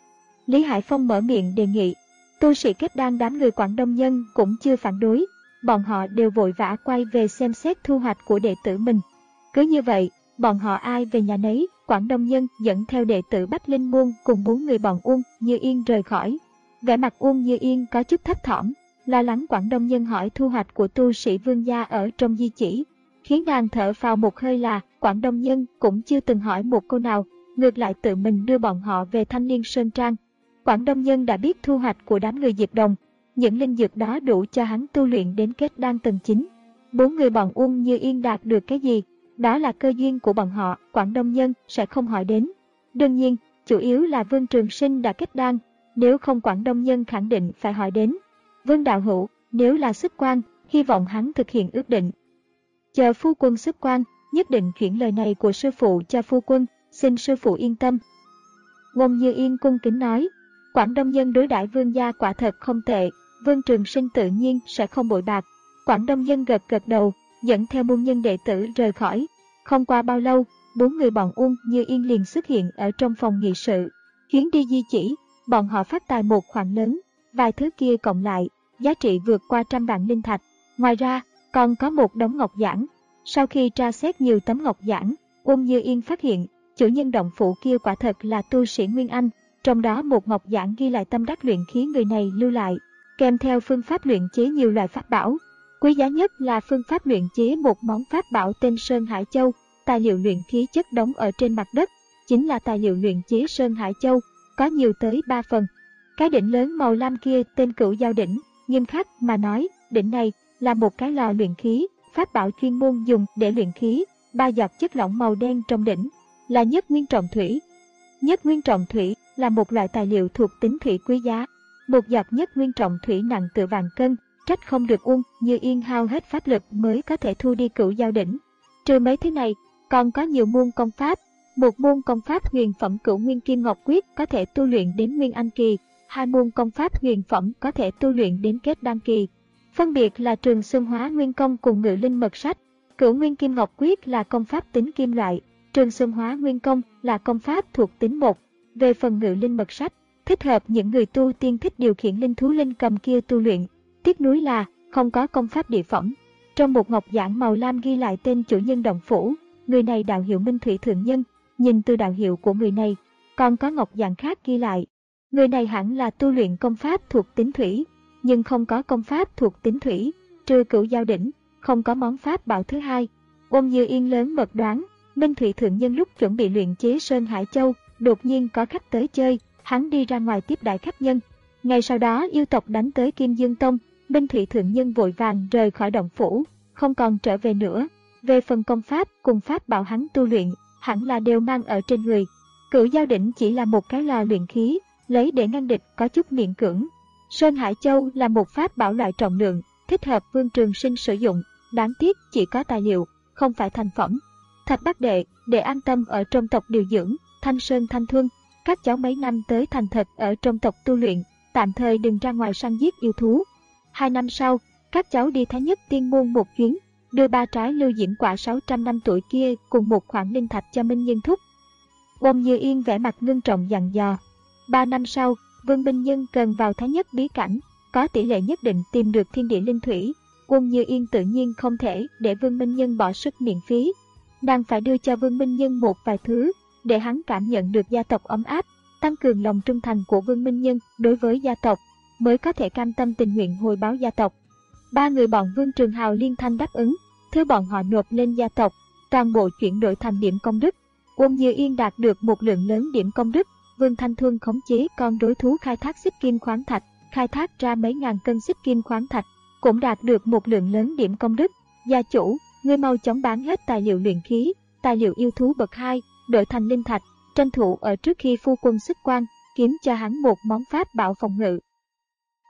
A: Lý Hải Phong mở miệng đề nghị. Tu sĩ kết đan đám người Quảng Đông Nhân cũng chưa phản đối. Bọn họ đều vội vã quay về xem xét thu hoạch của đệ tử mình. Cứ như vậy, bọn họ ai về nhà nấy. Quảng Đông Nhân dẫn theo đệ tử Bách Linh Môn cùng bốn người bọn Uông Như Yên rời khỏi. Vẻ mặt Uông Như Yên có chút thấp thỏm, lo lắng Quảng Đông Nhân hỏi thu hoạch của tu sĩ Vương gia ở trong di chỉ, khiến nàng thở phào một hơi là Quảng Đông Nhân cũng chưa từng hỏi một câu nào, ngược lại tự mình đưa bọn họ về Thanh Liên Sơn Trang. Quảng Đông Nhân đã biết thu hoạch của đám người Diệp Đồng, những linh dược đó đủ cho hắn tu luyện đến kết đan tầng chín. Bốn người bọn Uông Như Yên đạt được cái gì? Đó là cơ duyên của bọn họ, Quảng Đông Nhân sẽ không hỏi đến. Đương nhiên, chủ yếu là Vương Trường Sinh đã kết đan, nếu không Quảng Đông Nhân khẳng định phải hỏi đến. Vương đạo hữu, nếu là xuất quan, hy vọng hắn thực hiện ước định. Chờ phu quân xuất quan, nhất định chuyển lời này của sư phụ cho phu quân, xin sư phụ yên tâm. Uông Như Yên cung kính nói, Quảng Đông Nhân đối đãi Vương gia quả thật không tệ, Vương Trường Sinh tự nhiên sẽ không bội bạc. Quảng Đông Nhân gật gật đầu, dẫn theo môn nhân đệ tử rời khỏi. Không qua bao lâu, bốn người bọn Uông Như Yên liền xuất hiện ở trong phòng nghị sự. Chuyến đi di chỉ, bọn họ phát tài một khoản lớn, vài thứ kia cộng lại, giá trị vượt qua trăm vạn linh thạch. Ngoài ra, còn có một đống ngọc giản. Sau khi tra xét nhiều tấm ngọc giản, Uông Như Yên phát hiện, chủ nhân động phủ kia quả thật là tu sĩ Nguyên Anh, trong đó một ngọc giản ghi lại tâm đắc luyện khí người này lưu lại, kèm theo phương pháp luyện chế nhiều loại pháp bảo. Quý giá nhất là phương pháp luyện chế một món pháp bảo tên Sơn Hải Châu, tài liệu luyện khí chất đống ở trên mặt đất, chính là tài liệu luyện chế Sơn Hải Châu, có nhiều tới ba phần. Cái đỉnh lớn màu lam kia tên Cửu Giao đỉnh, nghiêm khắc mà nói, đỉnh này là một cái lò luyện khí, pháp bảo chuyên môn dùng để luyện khí, ba giọt chất lỏng màu đen trong đỉnh là nhất nguyên trọng thủy. Nhất nguyên trọng thủy là một loại tài liệu thuộc tính thủy quý giá. Một giọt nhất nguyên trọng thủy nặng tựa vạn cân, trách không được Uông Như Yên hao hết pháp lực mới có thể thu đi Cửu Giao đỉnh. Trừ mấy thứ này, còn có nhiều môn công pháp. Một môn công pháp huyền phẩm Cửu Nguyên Kim Ngọc Quyết có thể tu luyện đến Nguyên Anh kỳ, hai môn công pháp huyền phẩm có thể tu luyện đến kết đan kỳ. Phân biệt là Trường Xuân Hóa Nguyên Công cùng Ngự Linh Mật Sách. Cửu Nguyên Kim Ngọc Quyết là công pháp tính kim loại, Trường Xuân Hóa Nguyên Công là công pháp thuộc tính một. Về phần Ngự Linh Mật Sách, thích hợp những người tu tiên thích điều khiển linh thú linh cầm kia tu luyện. Tiếc nuối là không có công pháp địa phẩm. Trong một ngọc giản màu lam ghi lại tên chủ nhân động phủ, người này đạo hiệu Minh Thủy Thượng Nhân. Nhìn từ đạo hiệu của người này, còn có ngọc giản khác ghi lại, người này hẳn là tu luyện công pháp thuộc tính thủy, nhưng không có công pháp thuộc tính thủy, trừ Cửu Giao đỉnh, không có món pháp bảo thứ hai. Uông Như Yên lớn mật đoán, Minh Thủy Thượng Nhân lúc chuẩn bị luyện chế Sơn Hải Châu, đột nhiên có khách tới chơi, hắn đi ra ngoài tiếp đãi khách nhân. Ngày sau đó yêu tộc đánh tới Kim Dương Tông, Minh Thủy Thượng Nhân vội vàng rời khỏi động phủ, không còn trở về nữa. Về phần công pháp cùng pháp bảo hắn tu luyện, hẳn là đều mang ở trên người. Cửu Giao đỉnh chỉ là một cái lò luyện khí, lấy để ngăn địch có chút miễn cưỡng. Sơn Hải Châu là một pháp bảo loại trọng lượng, thích hợp Vương Trường Sinh sử dụng, đáng tiếc chỉ có tài liệu, không phải thành phẩm. Thạch Bát Đệ, để an tâm ở trong tộc điều dưỡng, Thanh Sơn Thanh Thuân, các cháu mấy năm tới thành thật ở trong tộc tu luyện, tạm thời đừng ra ngoài săn giết yêu thú. Hai năm sau, các cháu đi Thái Nhất Tiên Môn một chuyến, đưa ba trái lưu diễm quả sáu trăm năm tuổi kia cùng một khoản linh thạch cho Minh Nhân thúc. Uông Như Yên vẻ mặt ngưng trọng dặn dò. Ba năm sau, Vương Minh Nhân cần vào Thái Nhất bí cảnh, có tỷ lệ nhất định tìm được thiên địa linh thủy. Uông Như Yên tự nhiên không thể để Vương Minh Nhân bỏ sức miễn phí. Nàng phải đưa cho Vương Minh Nhân một vài thứ, để hắn cảm nhận được gia tộc ấm áp, tăng cường lòng trung thành của Vương Minh Nhân đối với gia tộc, mới có thể cam tâm tình nguyện hồi báo gia tộc. Ba người bọn Vương Trường Hào liên thanh đáp ứng, thứ bọn họ nộp lên gia tộc, toàn bộ chuyển đổi thành điểm công đức. Uông Như Yên đạt được một lượng lớn điểm công đức. Vương Thanh Thuân khống chế con đối thú khai thác xích kim khoáng thạch, khai thác ra mấy ngàn cân xích kim khoáng thạch, cũng đạt được một lượng lớn điểm công đức. Gia chủ, ngươi mau chóng bán hết tài liệu luyện khí, tài liệu yêu thú bậc hai, đổi thành linh thạch, tranh thủ ở trước khi phu quân xuất quan, kiếm cho hắn một món pháp bảo phòng ngự.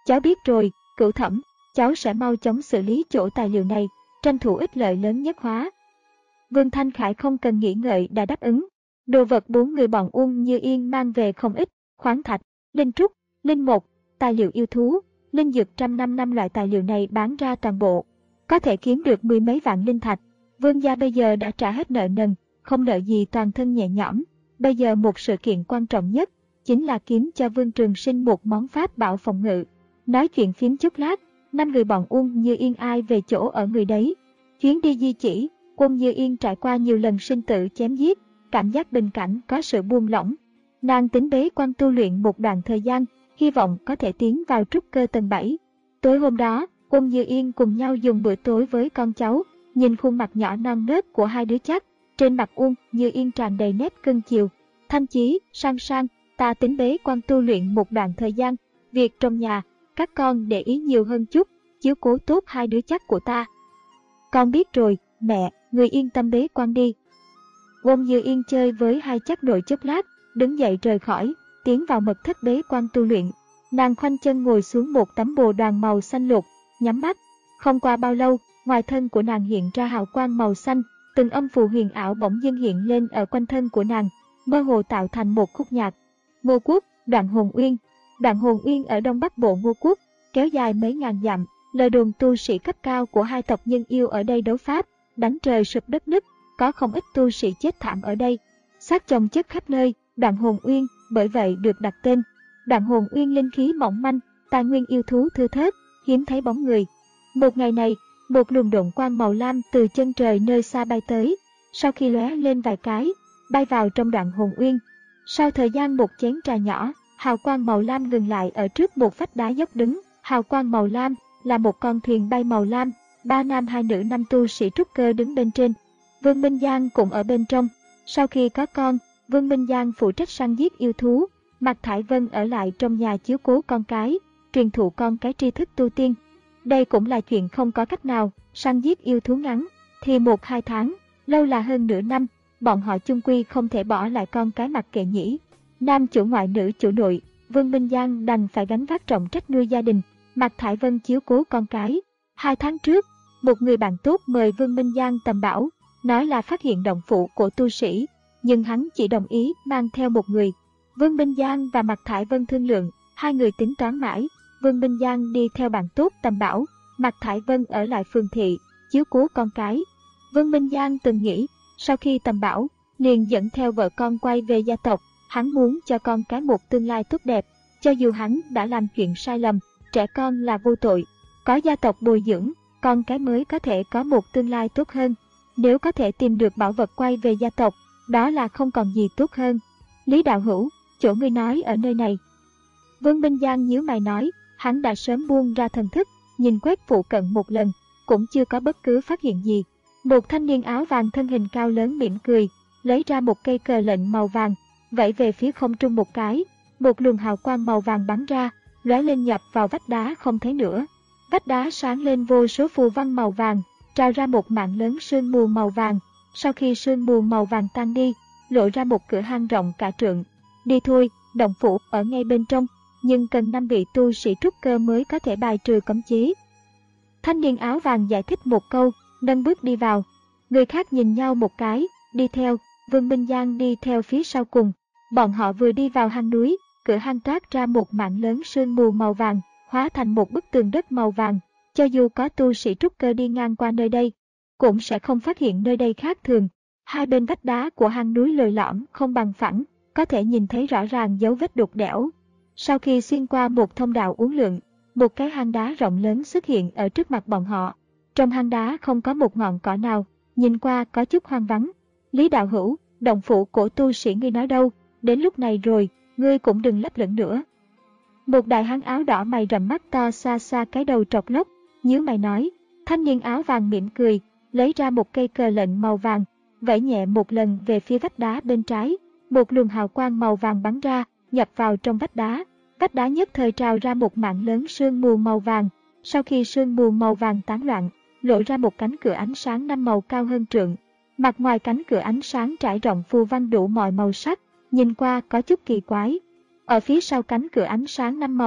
A: Cháu biết rồi, cửu thẩm, cháu sẽ mau chóng xử lý chỗ tài liệu này, tranh thủ ích lợi lớn nhất hóa. Vương Thanh Khải không cần nghĩ ngợi đã đáp ứng. Đồ vật bốn người bọn Uông Như Yên mang về không ít, khoáng thạch, linh trúc, linh mục, tài liệu yêu thú, linh dược trăm năm năm loại tài liệu này bán ra toàn bộ, có thể kiếm được mười mấy vạn linh thạch. Vương gia bây giờ đã trả hết nợ nần, không nợ gì, toàn thân nhẹ nhõm. Bây giờ một sự kiện quan trọng nhất chính là kiếm cho Vương Trường Sinh một món pháp bảo phòng ngự. Nói chuyện phím chút lát, năm người bọn Uông Như Yên ai về chỗ ở người đấy. Chuyến đi di chỉ, Uông Như Yên trải qua nhiều lần sinh tử chém giết, cảm giác bình cảnh có sự buông lỏng. Nàng tính bế quan tu luyện một đoạn thời gian, hy vọng có thể tiến vào trúc cơ tầng bảy. Tối hôm đó, Uông Như Yên cùng nhau dùng bữa tối với con cháu, nhìn khuôn mặt nhỏ non nớt của hai đứa chắc, trên mặt Uông Như Yên tràn đầy nét cưng chiều. Thanh Chí, Sang Sang, ta tính bế quan tu luyện một đoạn thời gian, việc trong nhà, các con để ý nhiều hơn chút, chiếu cố tốt hai đứa chắc của ta. Con biết rồi, mẹ, người yên tâm bế quan đi. Uông Như Yên chơi với hai chắc nội chốc lát, đứng dậy rời khỏi, tiến vào mật thất bế quan tu luyện. Nàng khoanh chân ngồi xuống một tấm bồ đoàn màu xanh lục, nhắm mắt. Không qua bao lâu, ngoài thân của nàng hiện ra hào quang màu xanh, từng âm phù huyền ảo bỗng dưng hiện lên ở quanh thân của nàng, mơ hồ tạo thành một khúc nhạc. Ngô Quốc, Đoạn Hồn Uyên. Đoạn Hồn Uyên ở đông bắc bộ Ngô Quốc, kéo dài mấy ngàn dặm. Lời đồn tu sĩ cấp cao của hai tộc nhân yêu ở đây đấu pháp, đánh trời sụp đất nứt, có không ít tu sĩ chết thảm ở đây. Xác chồng chất khắp nơi, Đoạn Hồn Uyên bởi vậy được đặt tên. Đoạn Hồn Uyên linh khí mỏng manh, tài nguyên yêu thú thưa thớt, hiếm thấy bóng người. Một ngày này, một luồng độn quang màu lam từ chân trời nơi xa bay tới, sau khi lóe lên vài cái, bay vào trong Đoạn Hồn Uyên. Sau thời gian một chén trà nhỏ, hào quang màu lam ngừng lại ở trước một vách đá dốc đứng. Hào quang màu lam là một con thuyền bay màu lam, ba nam hai nữ năm tu sĩ trúc cơ đứng bên trên. Vương Minh Giang cũng ở bên trong. Sau khi có con, Vương Minh Giang phụ trách săn giết yêu thú, Mạc Thải Vân ở lại trong nhà chiếu cố con cái, truyền thụ con cái tri thức tu tiên. Đây cũng là chuyện không có cách nào, săn giết yêu thú ngắn thì một hai tháng, lâu là hơn nửa năm, bọn họ chung quy không thể bỏ lại con cái mặc kệ nhỉ. Nam chủ ngoại nữ chủ nội, Vương Minh Giang đành phải gánh vác trọng trách nuôi gia đình, Mạc Thải Vân chiếu cố con cái. Hai tháng trước, một người bạn tốt mời Vương Minh Giang tầm bảo, nói là phát hiện động phủ của tu sĩ, nhưng hắn chỉ đồng ý mang theo một người. Vương Minh Giang và Mạc Thải Vân thương lượng, hai người tính toán mãi, Vương Minh Giang đi theo bạn tốt tầm bảo, Mạc Thải Vân ở lại phường thị, chiếu cố con cái. Vương Minh Giang từng nghĩ, sau khi tầm bảo, liền dẫn theo vợ con quay về gia tộc, hắn muốn cho con cái một tương lai tốt đẹp, cho dù hắn đã làm chuyện sai lầm, trẻ con là vô tội, có gia tộc bồi dưỡng, con cái mới có thể có một tương lai tốt hơn. Nếu có thể tìm được bảo vật quay về gia tộc, đó là không còn gì tốt hơn. Lý đạo hữu, chỗ ngươi nói ở nơi này. Vương Minh Giang nhíu mày nói, hắn đã sớm buông ra thần thức, nhìn quét phụ cận một lần, cũng chưa có bất cứ phát hiện gì. Một thanh niên áo vàng thân hình cao lớn mỉm cười, lấy ra một cây cờ lệnh màu vàng, vẫy về phía không trung một cái, một luồng hào quang màu vàng bắn ra, lóe lên nhập vào vách đá không thấy nữa. Vách đá sáng lên vô số phù văn màu vàng, trào ra một mảng lớn sương mù màu vàng. Sau khi sương mù màu vàng tan đi, lộ ra một cửa hang rộng cả trượng. Đi thôi, động phủ ở ngay bên trong, nhưng cần năm vị tu sĩ trúc cơ mới có thể bài trừ cấm chế. Thanh niên áo vàng giải thích một câu, nâng bước đi vào. Người khác nhìn nhau một cái, đi theo. Vương Minh Giang đi theo phía sau cùng. Bọn họ vừa đi vào hang núi, cửa hang toát ra một mảng lớn sương mù màu vàng, hóa thành một bức tường đất màu vàng. Cho dù có tu sĩ trúc cơ đi ngang qua nơi đây, cũng sẽ không phát hiện nơi đây khác thường. Hai bên vách đá của hang núi lồi lõm không bằng phẳng, có thể nhìn thấy rõ ràng dấu vết đục đẽo. Sau khi xuyên qua một thông đạo uốn lượn, một cái hang đá rộng lớn xuất hiện ở trước mặt bọn họ. Trong hang đá không có một ngọn cỏ nào, nhìn qua có chút hoang vắng. Lý đạo hữu, động phủ của tu sĩ ngươi nói đâu, đến lúc này rồi, ngươi cũng đừng lấp lửng nữa. Một đại hán áo đỏ mày rậm mắt to xa xa cái đầu trọc lốc, nhíu mày nói. Thanh niên áo vàng mỉm cười, lấy ra một cây cờ lệnh màu vàng, vẫy nhẹ một lần về phía vách đá bên trái. Một luồng hào quang màu vàng bắn ra, nhập vào trong vách đá. Vách đá nhất thời trào ra một mảng lớn sương mù màu vàng. Sau khi sương mù màu vàng tán loạn, lộ ra một cánh cửa ánh sáng năm màu cao hơn trượng. Mặt ngoài cánh cửa ánh sáng trải rộng phù văn đủ mọi màu sắc, nhìn qua có chút kỳ quái. Ở phía sau cánh cửa ánh sáng năm màu,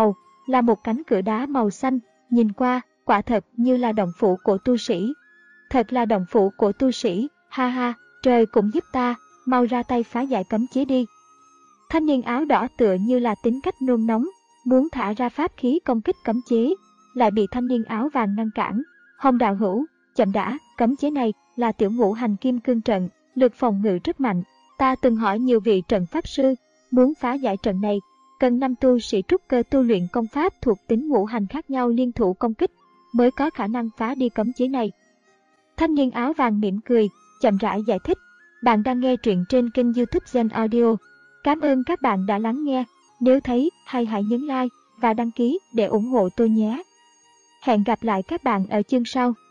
A: là một cánh cửa đá màu xanh, nhìn qua, quả thật như là động phủ của tu sĩ. Thật là động phủ của tu sĩ, ha ha, trời cũng giúp ta, mau ra tay phá giải cấm chế đi. Thanh niên áo đỏ tựa như là tính cách nôn nóng, muốn thả ra pháp khí công kích cấm chế, lại bị thanh niên áo vàng ngăn cản. Hồng đạo hữu, chậm đã, cấm chế này là tiểu ngũ hành kim cương trận, lực phòng ngự rất mạnh. Ta từng hỏi nhiều vị trận pháp sư, muốn phá giải trận này, cần năm tu sĩ trúc cơ tu luyện công pháp thuộc tính ngũ hành khác nhau liên thủ công kích, mới có khả năng phá đi cấm chế này. Thanh niên áo vàng mỉm cười, chậm rãi giải thích. Bạn đang nghe truyện trên kênh YouTube Gen Audio. Cảm ơn các bạn đã lắng nghe. Nếu thấy hay hãy nhấn like và đăng ký để ủng hộ tôi nhé. Hẹn gặp lại các bạn ở chương sau.